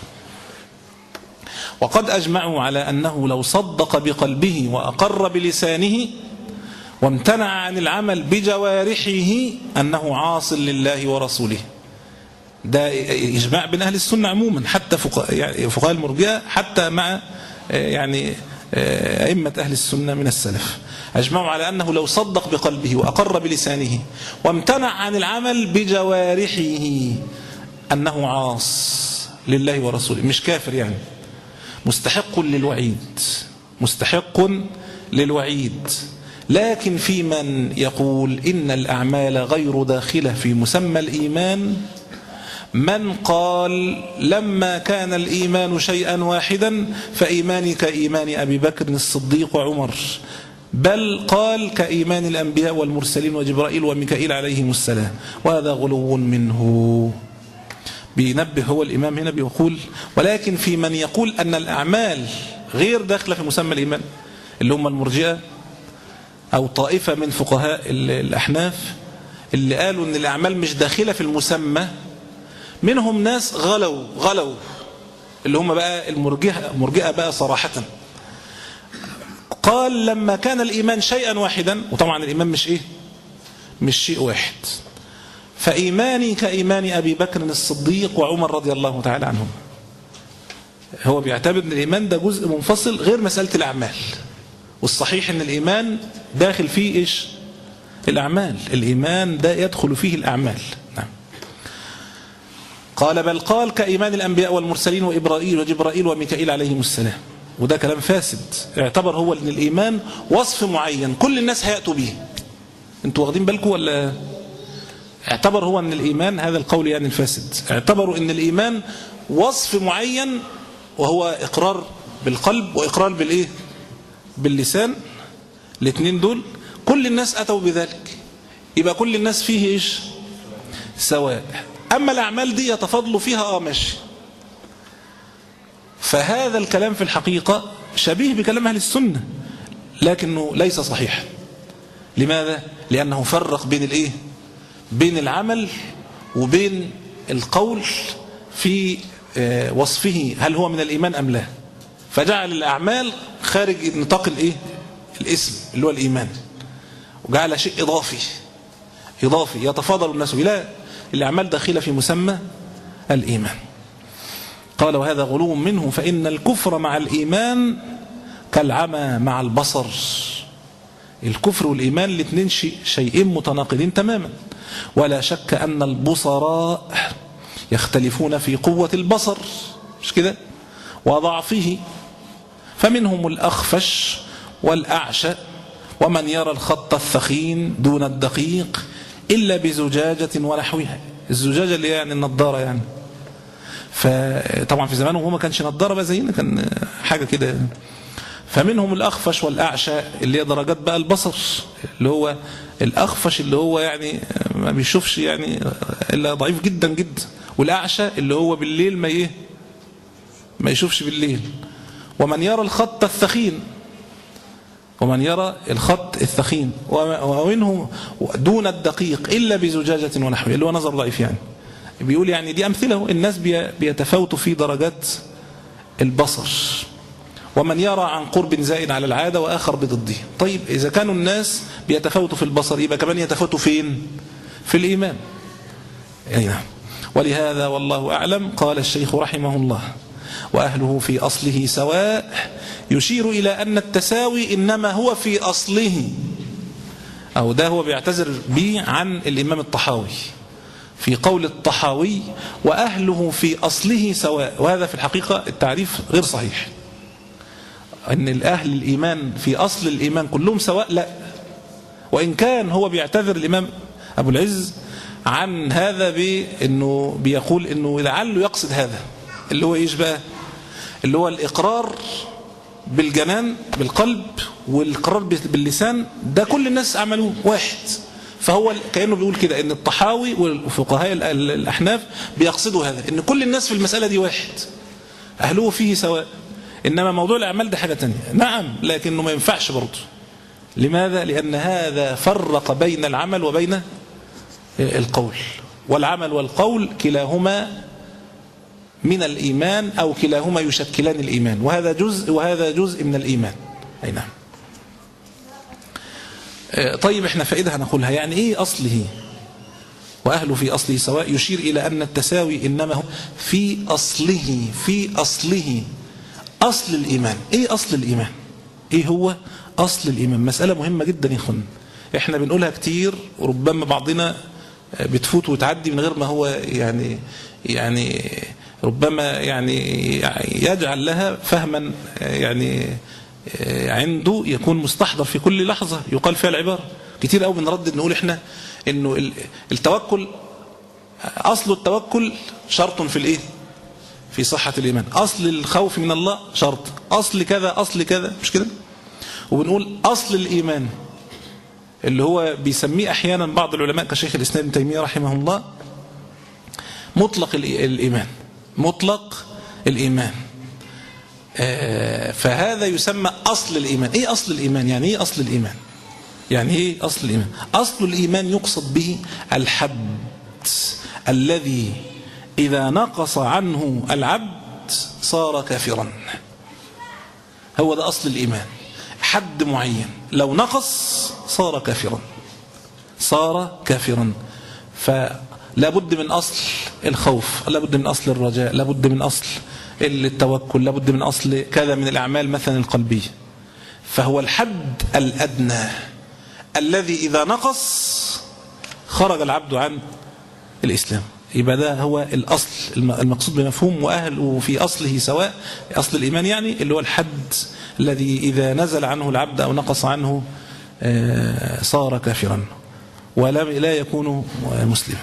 وقد أجمعوا على أنه لو صدق بقلبه وأقر بلسانه وامتنع عن العمل بجوارحه أنه عاص لله ورسوله. ده إجماع بين أهل السنة عموما، حتى فقهاء يعني فقهاء المرجئة، حتى مع يعني أئمة أهل السنة من السلف، أجمعوا على أنه لو صدق بقلبه وأقر بلسانه وامتنع عن العمل بجوارحه أنه عاص لله ورسوله، مش كافر يعني، مستحق للوعيد، مستحق للوعيد. لكن في من يقول إن الأعمال غير داخلة في مسمى الإيمان من قال لما كان الإيمان شيئا واحدا فإيماني كإيمان أبي بكر الصديق وعمر، بل قال كإيمان الأنبياء والمرسلين وجبرائيل وميكائيل عليهم السلام، وهذا غلو منه. بينبه هو الإمام هنا بيقول ولكن في من يقول أن الأعمال غير داخلة في مسمى الإيمان، اللي هم المرجئة أو طائفة من فقهاء الأحناف اللي قالوا أن الأعمال مش داخلة في المسمى، منهم ناس غلوا غلوا اللي هم بقى المرجئة مرجئة بقى صراحة. قال لما كان الإيمان شيئا واحدا، وطبعا الإيمان مش إيه مش شيء واحد، فإيماني كإيمان أبي بكر الصديق وعمر رضي الله تعالى عنهم. هو بيعتبر أن الإيمان ده جزء منفصل غير مسألة الأعمال، والصحيح أن الإيمان داخل فيه إيش؟ الأعمال. الإيمان ده يدخل فيه الأعمال. نعم. قال بل قال كإيمان الأنبياء والمرسلين وإبراهيم وجبرائيل وميكائيل عليهم السلام، وده كلام فاسد. اعتبر هو أن الإيمان وصف معين كل الناس هيأتوا به. انتوا واخدين بالكم ولا؟ اعتبر هو أن الإيمان، هذا القول يعني الفاسد، اعتبروا أن الإيمان وصف معين وهو إقرار بالقلب وإقرار بالإيه؟ باللسان. الاثنين دول كل الناس أتوا بذلك، يبقى كل الناس فيه إيش؟ سواء. أما الأعمال دي يتفضلوا فيها آه ماشي. فهذا الكلام في الحقيقة شبيه بكلام أهل السنة، لكنه ليس صحيح. لماذا؟ لأنه فرق بين الإيه؟ بين العمل وبين القول في وصفه هل هو من الإيمان أم لا، فجعل الأعمال خارج نطاق الإيه؟ الاسم اللي هو الإيمان، وجعل شيء إضافي إضافي يتفاضل الناس لا، الأعمال داخلة في مسمى الإيمان. قال وهذا غلو منه، فإن الكفر مع الإيمان كالعمى مع البصر. الكفر والإيمان الاثنين شيئين متناقضين تماما، ولا شك أن البصراء يختلفون في قوة البصر، مش كده؟ وضعفه، فمنهم الأخفش والأعشى، ومن يرى الخط الثخين دون الدقيق إلا بزجاجة ونحوها. الزجاجة اللي يعني النضارة يعني، فطبعا في زمانه هو ما كانش نضارة بقى زينا، كان حاجة كده. فمنهم الأخفش والأعشى اللي هي درجات بقى البصر، اللي هو الأخفش اللي هو يعني ما بيشوفش يعني إلا ضعيف جدا جدا، والأعشى اللي هو بالليل ما إيه ما يشوفش بالليل. ومن يرى الخط الثخين، ومن يرى الخط الثخين، ومنهم دون الدقيق إلا بزجاجة ونحوه، اللي هو نظر ضعيف يعني. بيقول يعني دي أمثلة، الناس بيتفاوتوا في درجات البصر. ومن يرى عن قرب زائد على العادة وآخر بضده. طيب إذا كانوا الناس بيتفاوتوا في البصر، يبقى كمان يتفاوتوا فين؟ في الإيمان. أي نعم. ولهذا والله أعلم قال الشيخ رحمه الله وأهله في أصله سواء، يشير إلى أن التساوي إنما هو في أصله، أو ده هو بيعتذر به عن الإمام الطحاوي في قول الطحاوي وأهله في أصله سواء، وهذا في الحقيقة التعريف غير صحيح. أن الأهل الإيمان في أصل الإيمان كلهم سواء، لا، وإن كان هو بيعتذر الإمام أبو العز عن هذا بأنه بيقول أنه لعله يقصد هذا اللي هو إيش بقى؟ اللي هو الإقرار بالجنان بالقلب والإقرار باللسان، ده كل الناس عملوه واحد. فهو كأنه بيقول كده أن الطحاوي والفقهاء الأحناف بيقصدوا هذا، أن كل الناس في المسألة دي واحد، أهله فيه سواء. إنما موضوع الأعمال ده حاجة تانية، نعم، لكنه ما ينفعش برضه. لماذا؟ لأن هذا فرق بين العمل وبين القول، والعمل والقول كلاهما من الإيمان، أو كلاهما يشكلان الإيمان، وهذا جزء وهذا جزء من الإيمان. أي نعم. طيب احنا فائدة هنقولها، يعني إيه أصله؟ وأهله في أصله سواء يشير إلى أن التساوي إنما هو في أصله في أصله أصل الإيمان. إيه أصل الإيمان؟ إيه هو أصل الإيمان؟ مسألة مهمة جدا يا أخوان، إحنا بنقولها كتير، وربما بعضنا بتفوت وتعدي من غير ما هو يعني يعني ربما يعني يجعل لها فهما يعني عنده يكون مستحضر في كل لحظة يقال فيها العبارة. كتير قوي بنردد نقول إحنا إنه التوكل أصل التوكل شرط في الإيه؟ في صحة الإيمان. أصل الخوف من الله شرط، أصل كذا أصل كذا، مش كده؟ وبنقول أصل الإيمان اللي هو بيسميه أحيانا بعض العلماء كشيخ الإسلام ابن تيمية رحمه الله مطلق الإيمان، مطلق الإيمان. فهذا يسمى أصل الإيمان. إيه أصل الإيمان؟ يعني إيه أصل الإيمان؟ يعني إيه أصل الإيمان؟ أصل الإيمان يقصد به الحد الذي إذا نقص عنه العبد صار كافرا. هو ده أصل الإيمان، حد معين لو نقص صار كافرا، صار كافرا. فلا بد من أصل الخوف، لا بد من أصل الرجاء، لا بد من أصل التوكل، لا بد من أصل كذا من الأعمال مثلا القلبية. فهو الحد الأدنى الذي إذا نقص خرج العبد عن الإسلام. يبقى ده هو الأصل المقصود بمفهوم وأهله في أصله سواء. أصل الإيمان يعني اللي هو الحد الذي إذا نزل عنه العبد أو نقص عنه صار كافرا. ولا يكون مسلما.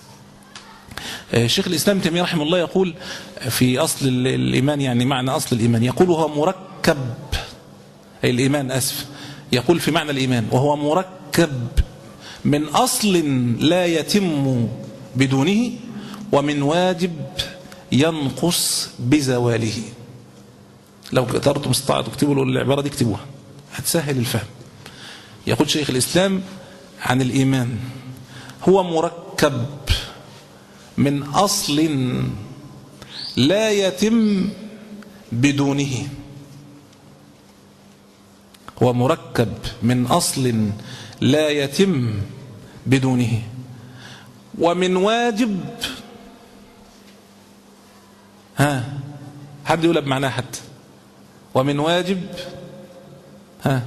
شيخ الإسلام ابن تيمية رحمه الله يقول في أصل الإيمان، يعني معنى أصل الإيمان، يقول هو مركب الإيمان أسف يقول في معنى الإيمان وهو مركب من أصل لا يتم بدونه ومن واجب ينقص بزواله. لو قدرتم استطعتوا تكتبوا العبارة دي اكتبوها هتسهل الفهم. يقول شيخ الإسلام عن الإيمان هو مركب من أصل لا يتم بدونه، هو مركب من أصل لا يتم بدونه ومن واجب، ها حد يقول بمعناه حتى، ومن واجب ها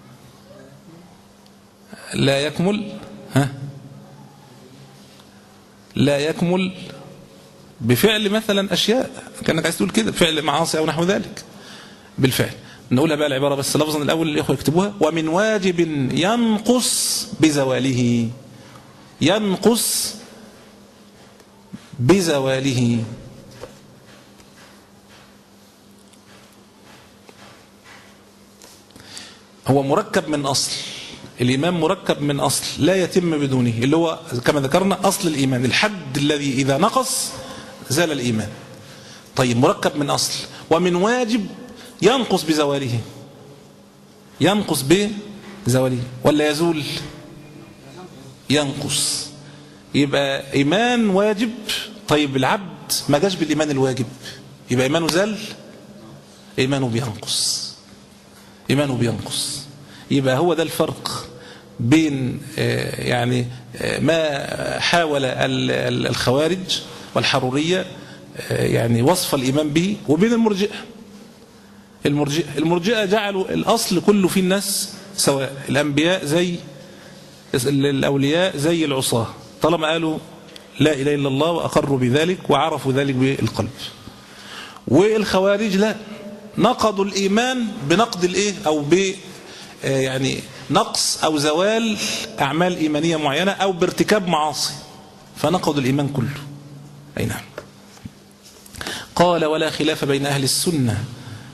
لا يكمل، ها لا يكمل بفعل مثلا أشياء كأنك عايز تقول كده، بفعل معاصي أو نحو ذلك بالفعل. نقولها بقى العبارة بس لفظا الأول الإخوة يكتبوها. ومن واجب ينقص بزواله، ينقص بزواله. هو مركب من أصل، الإيمان مركب من أصل لا يتم بدونه، اللي هو كما ذكرنا أصل الإيمان، الحد الذي إذا نقص زال الإيمان. طيب مركب من أصل ومن واجب ينقص بزواله، ينقص بزواله ولا يزول؟ ينقص. يبقى إيمان واجب. طيب العبد ما جاش بالإيمان الواجب يبقى إيمانه زال، إيمانه بينقص، إيمانه بينقص. يبقى هو ده الفرق بين يعني ما حاول الخوارج والحرورية يعني وصف الإيمان به وبين المرجئة. المرجئة المرجئة جعلوا الأصل كله في الناس سواء، الأنبياء زي الأولياء زي العصاة، طالما قالوا لا إله إلا الله وأقروا بذلك وعرفوا ذلك بالقلب. والخوارج لا، نقضوا الإيمان بنقض الإيه أو ب يعني نقص أو زوال أعمال إيمانية معينة أو بارتكاب معاصي، فنقضوا الإيمان كله. أي نعم. قال ولا خلاف بين أهل السنة.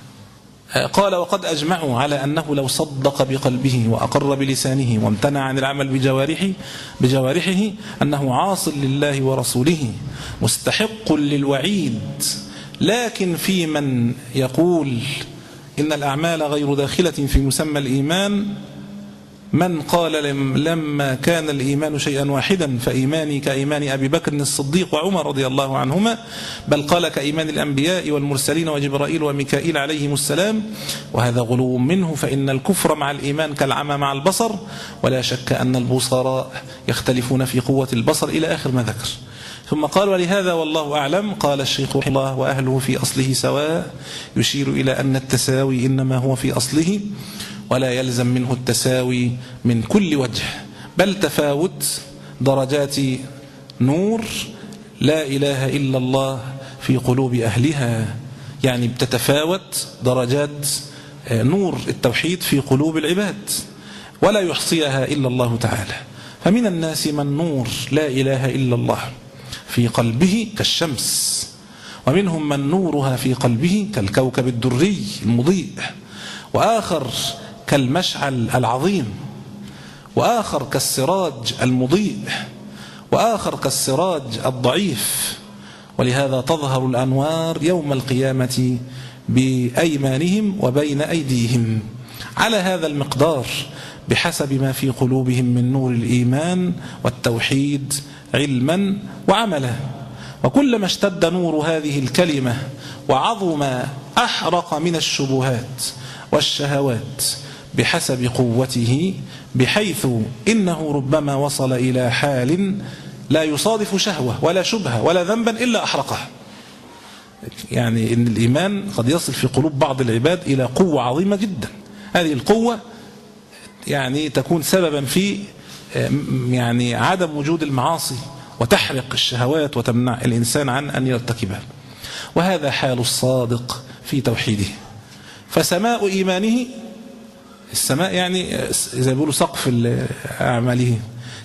قال وقد أجمعوا على أنه لو صدق بقلبه وأقر بلسانه وامتنع عن العمل بجوارحه بجوارحه أنه عاص لله ورسوله مستحق للوعيد. لكن في من يقول إن الأعمال غير داخلة في مسمى الإيمان من قال لما كان الإيمان شيئا واحدا فإيماني كإيمان أبي بكر الصديق وعمر رضي الله عنهما، بل قال كإيمان الأنبياء والمرسلين وجبرائيل وميكائيل عليهم السلام، وهذا غلو منه، فإن الكفر مع الإيمان كالعمى مع البصر، ولا شك أن البصراء يختلفون في قوة البصر إلى آخر ما ذكر. ثم قال ولهذا والله أعلم قال الشيخ رحمه الله وأهله في أصله سواء، يشير إلى أن التساوي إنما هو في أصله ولا يلزم منه التساوي من كل وجه، بل تفاوت درجات نور لا إله إلا الله في قلوب أهلها، يعني بتتفاوت درجات نور التوحيد في قلوب العباد ولا يحصيها إلا الله تعالى. فمن الناس من نور لا إله إلا الله في قلبه كالشمس، ومنهم من نورها في قلبه كالكوكب الدري المضيء، وآخر كالمشعل العظيم، وآخر كالسراج المضيء، وآخر كالسراج الضعيف. ولهذا تظهر الأنوار يوم القيامة بأيمانهم وبين أيديهم على هذا المقدار بحسب ما في قلوبهم من نور الإيمان والتوحيد علما وعملا. وكلما اشتد نور هذه الكلمة وعظم أحرق من الشبهات والشهوات بحسب قوته، بحيث إنه ربما وصل إلى حال لا يصادف شهوة ولا شبهة ولا ذنبا إلا أحرقه. يعني إن الإيمان قد يصل في قلوب بعض العباد إلى قوة عظيمة جدا، هذه القوة يعني تكون سببا في يعني عدم وجود المعاصي وتحرق الشهوات وتمنع الإنسان عن أن يرتكبها. وهذا حال الصادق في توحيده. فسماء إيمانه، السماء يعني زي ما بيقولوا سقف أعماله،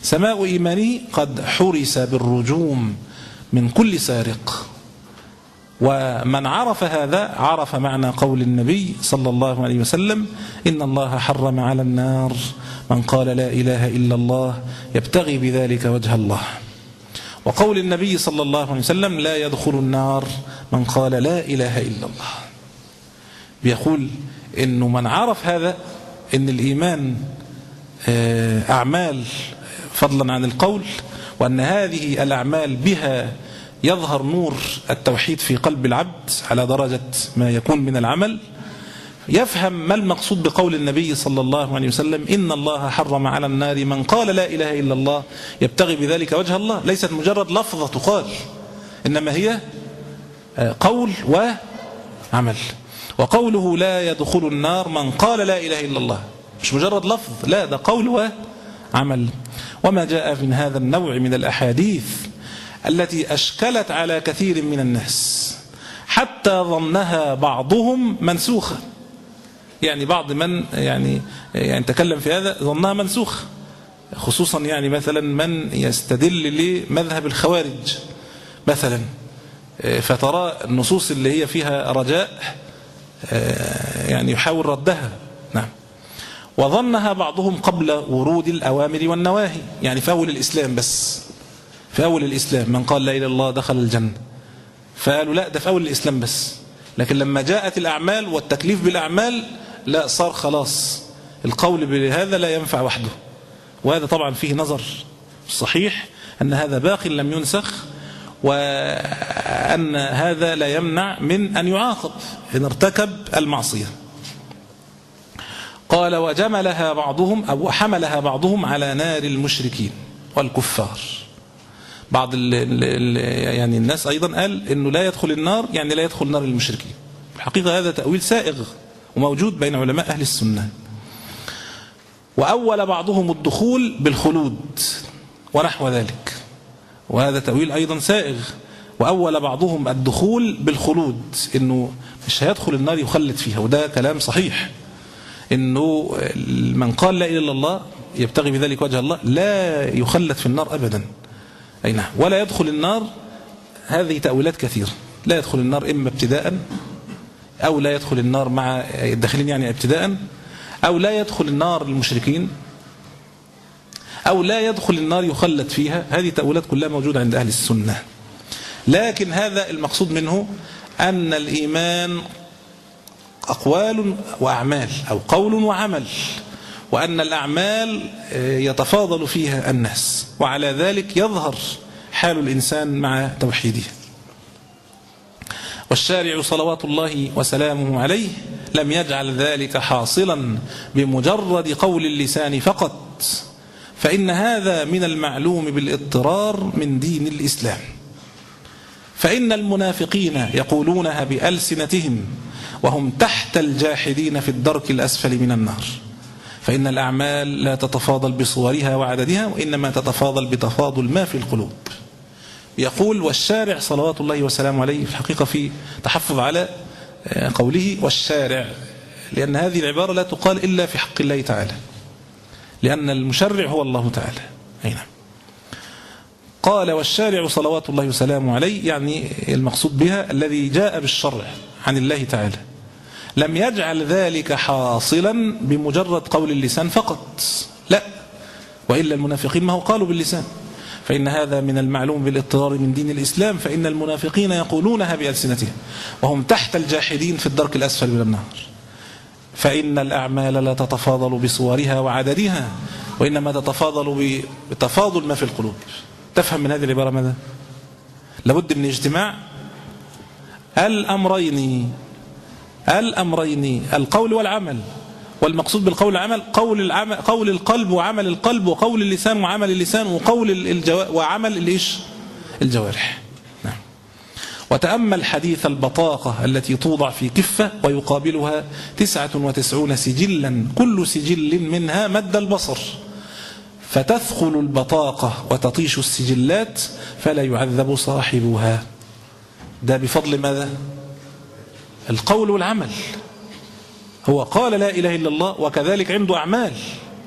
سماء إيمانه قد حرس بالرجوم من كل سارق. ومن عرف هذا عرف معنى قول النبي صلى الله عليه وسلم: إن الله حرم على النار من قال لا إله إلا الله يبتغي بذلك وجه الله. وقول النبي صلى الله عليه وسلم: لا يدخل النار من قال لا إله إلا الله. بيقول إنه من عرف هذا، إن الإيمان أعمال فضلا عن القول، وأن هذه الأعمال بها يظهر نور التوحيد في قلب العبد على درجة ما يكون من العمل، يفهم ما المقصود بقول النبي صلى الله عليه وسلم: إن الله حرم على النار من قال لا إله إلا الله يبتغي بذلك وجه الله. ليست مجرد لفظة تقال، إنما هي قول وعمل. وقوله لا يدخل النار من قال لا إله إلا الله مش مجرد لفظ، لا، ده قول وعمل. وما جاء من هذا النوع من الأحاديث التي أشكلت على كثير من الناس حتى ظنها بعضهم منسوخة. يعني بعض من يعني يعني تكلم في هذا ظنها منسوخة، خصوصا يعني مثلا من يستدل لمذهب الخوارج مثلا، فترى النصوص اللي هي فيها رجاء يعني يحاول ردها. نعم. وظنها بعضهم قبل ورود الأوامر والنواهي، يعني في أول الإسلام، بس في أول الإسلام من قال لا إله إلا الله دخل الجنة، فقالوا لا، ده في أول الإسلام بس. لكن لما جاءت الأعمال والتكليف بالأعمال، لا، صار خلاص القول بهذا لا ينفع وحده. وهذا طبعا فيه نظر صحيح أن هذا باق لم ينسخ، وأن هذا لا يمنع من أن يعاقب إن ارتكب المعصية. قال: وجملها بعضهم أو حملها بعضهم على نار المشركين والكفار. بعض ال ال يعني الناس أيضا قال إنه لا يدخل النار يعني لا يدخل نار المشركين. الحقيقة هذا تأويل سائغ وموجود بين علماء أهل السنة. وأول بعضهم الدخول بالخلود ونحو ذلك، وهذا تأويل أيضا سائغ. وأول بعضهم الدخول بالخلود، إنه مش هيدخل النار يخلد فيها، وده كلام صحيح، إنه من قال لا إله إلا الله يبتغي بذلك وجه الله لا يخلد في النار أبدا. أي نعم. ولا يدخل النار، هذه تأويلات كثيرة. لا يدخل النار إما ابتداء، أو لا يدخل النار مع الداخلين يعني ابتداء، أو لا يدخل النار المشركين، أو لا يدخل النار يخلد فيها. هذه تأويلات كلها موجودة عند أهل السنة. لكن هذا المقصود منه أن الإيمان أقوال وأعمال، أو قول وعمل، وأن الأعمال يتفاضل فيها الناس، وعلى ذلك يظهر حال الإنسان مع توحيده. والشارع صلوات الله وسلامه عليه لم يجعل ذلك حاصلا بمجرد قول اللسان فقط، فإن هذا من المعلوم بالاضطرار من دين الإسلام. فإن المنافقين يقولونها بألسنتهم وهم تحت الجاحدين في الدرك الأسفل من النار. فإن الأعمال لا تتفاضل بصورها وعددها، وإنما تتفاضل بتفاضل ما في القلوب. يقول: والشارع صلوات الله وسلامه عليه، في الحقيقة في تحفظ على قوله والشارع، لأن هذه العبارة لا تقال إلا في حق الله تعالى، لأن المشرع هو الله تعالى. أي نعم. قال: والشارع صلوات الله وسلامه عليه، يعني المقصود بها الذي جاء بالشرع عن الله تعالى، لم يجعل ذلك حاصلا بمجرد قول اللسان فقط، لا، وإلا المنافقين ما هو قالوا باللسان. فإن هذا من المعلوم بالاضطرار من دين الإسلام. فإن المنافقين يقولونها بألسنتهم وهم تحت الجاحدين في الدرك الأسفل من النار. فإن الأعمال لا تتفاضل بصورها وعددها، وإنما تتفاضل بتفاضل ما في القلوب. تفهم من هذه العبارة ماذا؟ لابد من اجتماع الأمرين الأمرين القول والعمل. والمقصود بالقول والعمل قول العمل، قول القلب وعمل القلب، وقول اللسان وعمل اللسان، وقول الجوا وعمل الإيش الجوارح. نعم. وتأمل حديث البطاقة التي توضع في كفة ويقابلها تسعة وتسعون سجلا، كل سجل منها مد البصر، فتثقل البطاقة وتطيش السجلات فلا يعذب صاحبها. ده بفضل ماذا؟ القول والعمل. هو قال لا إله إلا الله، وكذلك عنده أعمال،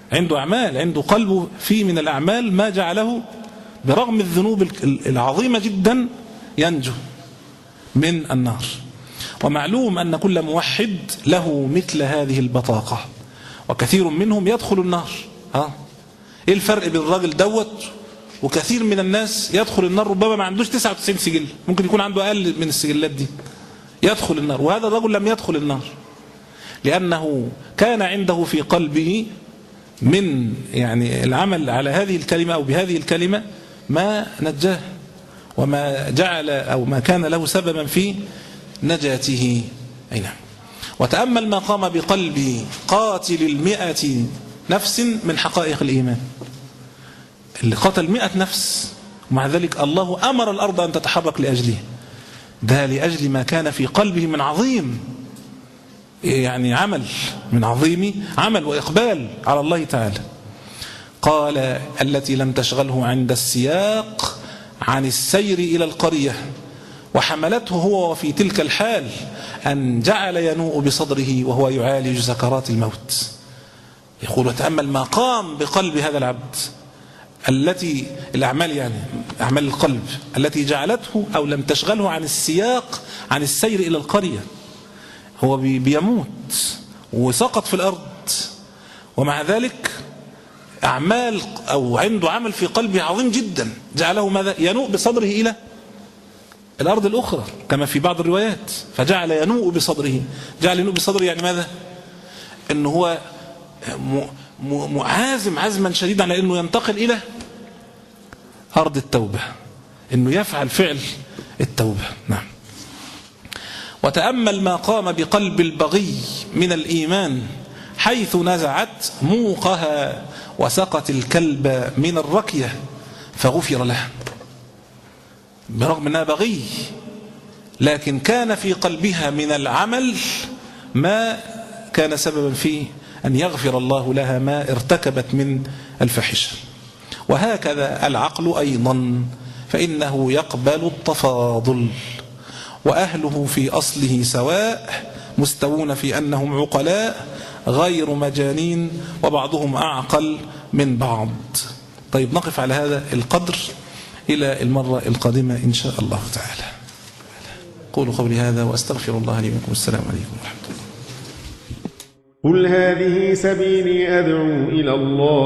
عنده أعمال، عنده قلبه فيه من الأعمال ما جعله برغم الذنوب العظيمة جدا ينجو من النار. ومعلوم أن كل موحد له مثل هذه البطاقة، وكثير منهم يدخل النار. ها إيه الفرق بين الراجل دوت وكثير من الناس يدخل النار ربما ما عندوش تسعة وتسعين سجل، ممكن يكون عنده أقل من السجلات دي يدخل النار، وهذا الرجل لم يدخل النار لأنه كان عنده في قلبه من يعني العمل على هذه الكلمة أو بهذه الكلمة ما نجاه وما جعل أو ما كان له سببا في نجاته. أي نعم. وتأمل ما قام بقلب قاتل المئة نفس من حقائق الإيمان، اللي قتل مئة نفس ومع ذلك الله أمر الأرض أن تتحرك لأجله، ده لأجل ما كان في قلبه من عظيم يعني عمل، من عظيم عمل وإقبال على الله تعالى. قال التي لم تشغله عند السياق عن السير إلى القرية، وحملته هو وفي تلك الحال أن جعل ينوء بصدره وهو يعالج سكرات الموت. يقول وتأمل ما قام بقلب هذا العبد، التي الأعمال يعني أعمال القلب التي جعلته أو لم تشغله عن السياق عن السير إلى القرية. هو بيموت وسقط في الأرض، ومع ذلك أعمال أو عنده عمل في قلبه عظيم جدا جعله ماذا؟ ينوء بصدره إلى الأرض الأخرى كما في بعض الروايات، فجعل ينوء بصدره. جعل ينوء بصدره يعني ماذا؟ إنه هو عازم عزما شديدا على إنه ينتقل إلى أرض التوبة، إنه يفعل فعل التوبة. نعم. وتأمل ما قام بقلب البغي من الإيمان حيث نزعت موقها وسقت الكلب من الركية فغفر له، برغم أنها بغي لكن كان في قلبها من العمل ما كان سببا في أن يغفر الله لها ما ارتكبت من الفحشة. وهكذا العقل أيضا، فإنه يقبل التفاضل، وأهله في أصله سواء، مستوون في أنهم عقلاء غير مجانين، وبعضهم أعقل من بعض. طيب نقف على هذا القدر إلى المرة القادمة إن شاء الله تعالى. قولوا قولي هذا وأستغفر الله لي ولكم. السلام عليكم ورحمة الله. قل هذه سبيلي أدعو إلى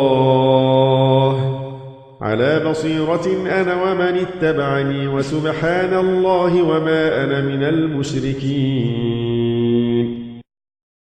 الله على بصيرة أنا ومن اتبعني، وسبحان الله وما أنا من المشركين.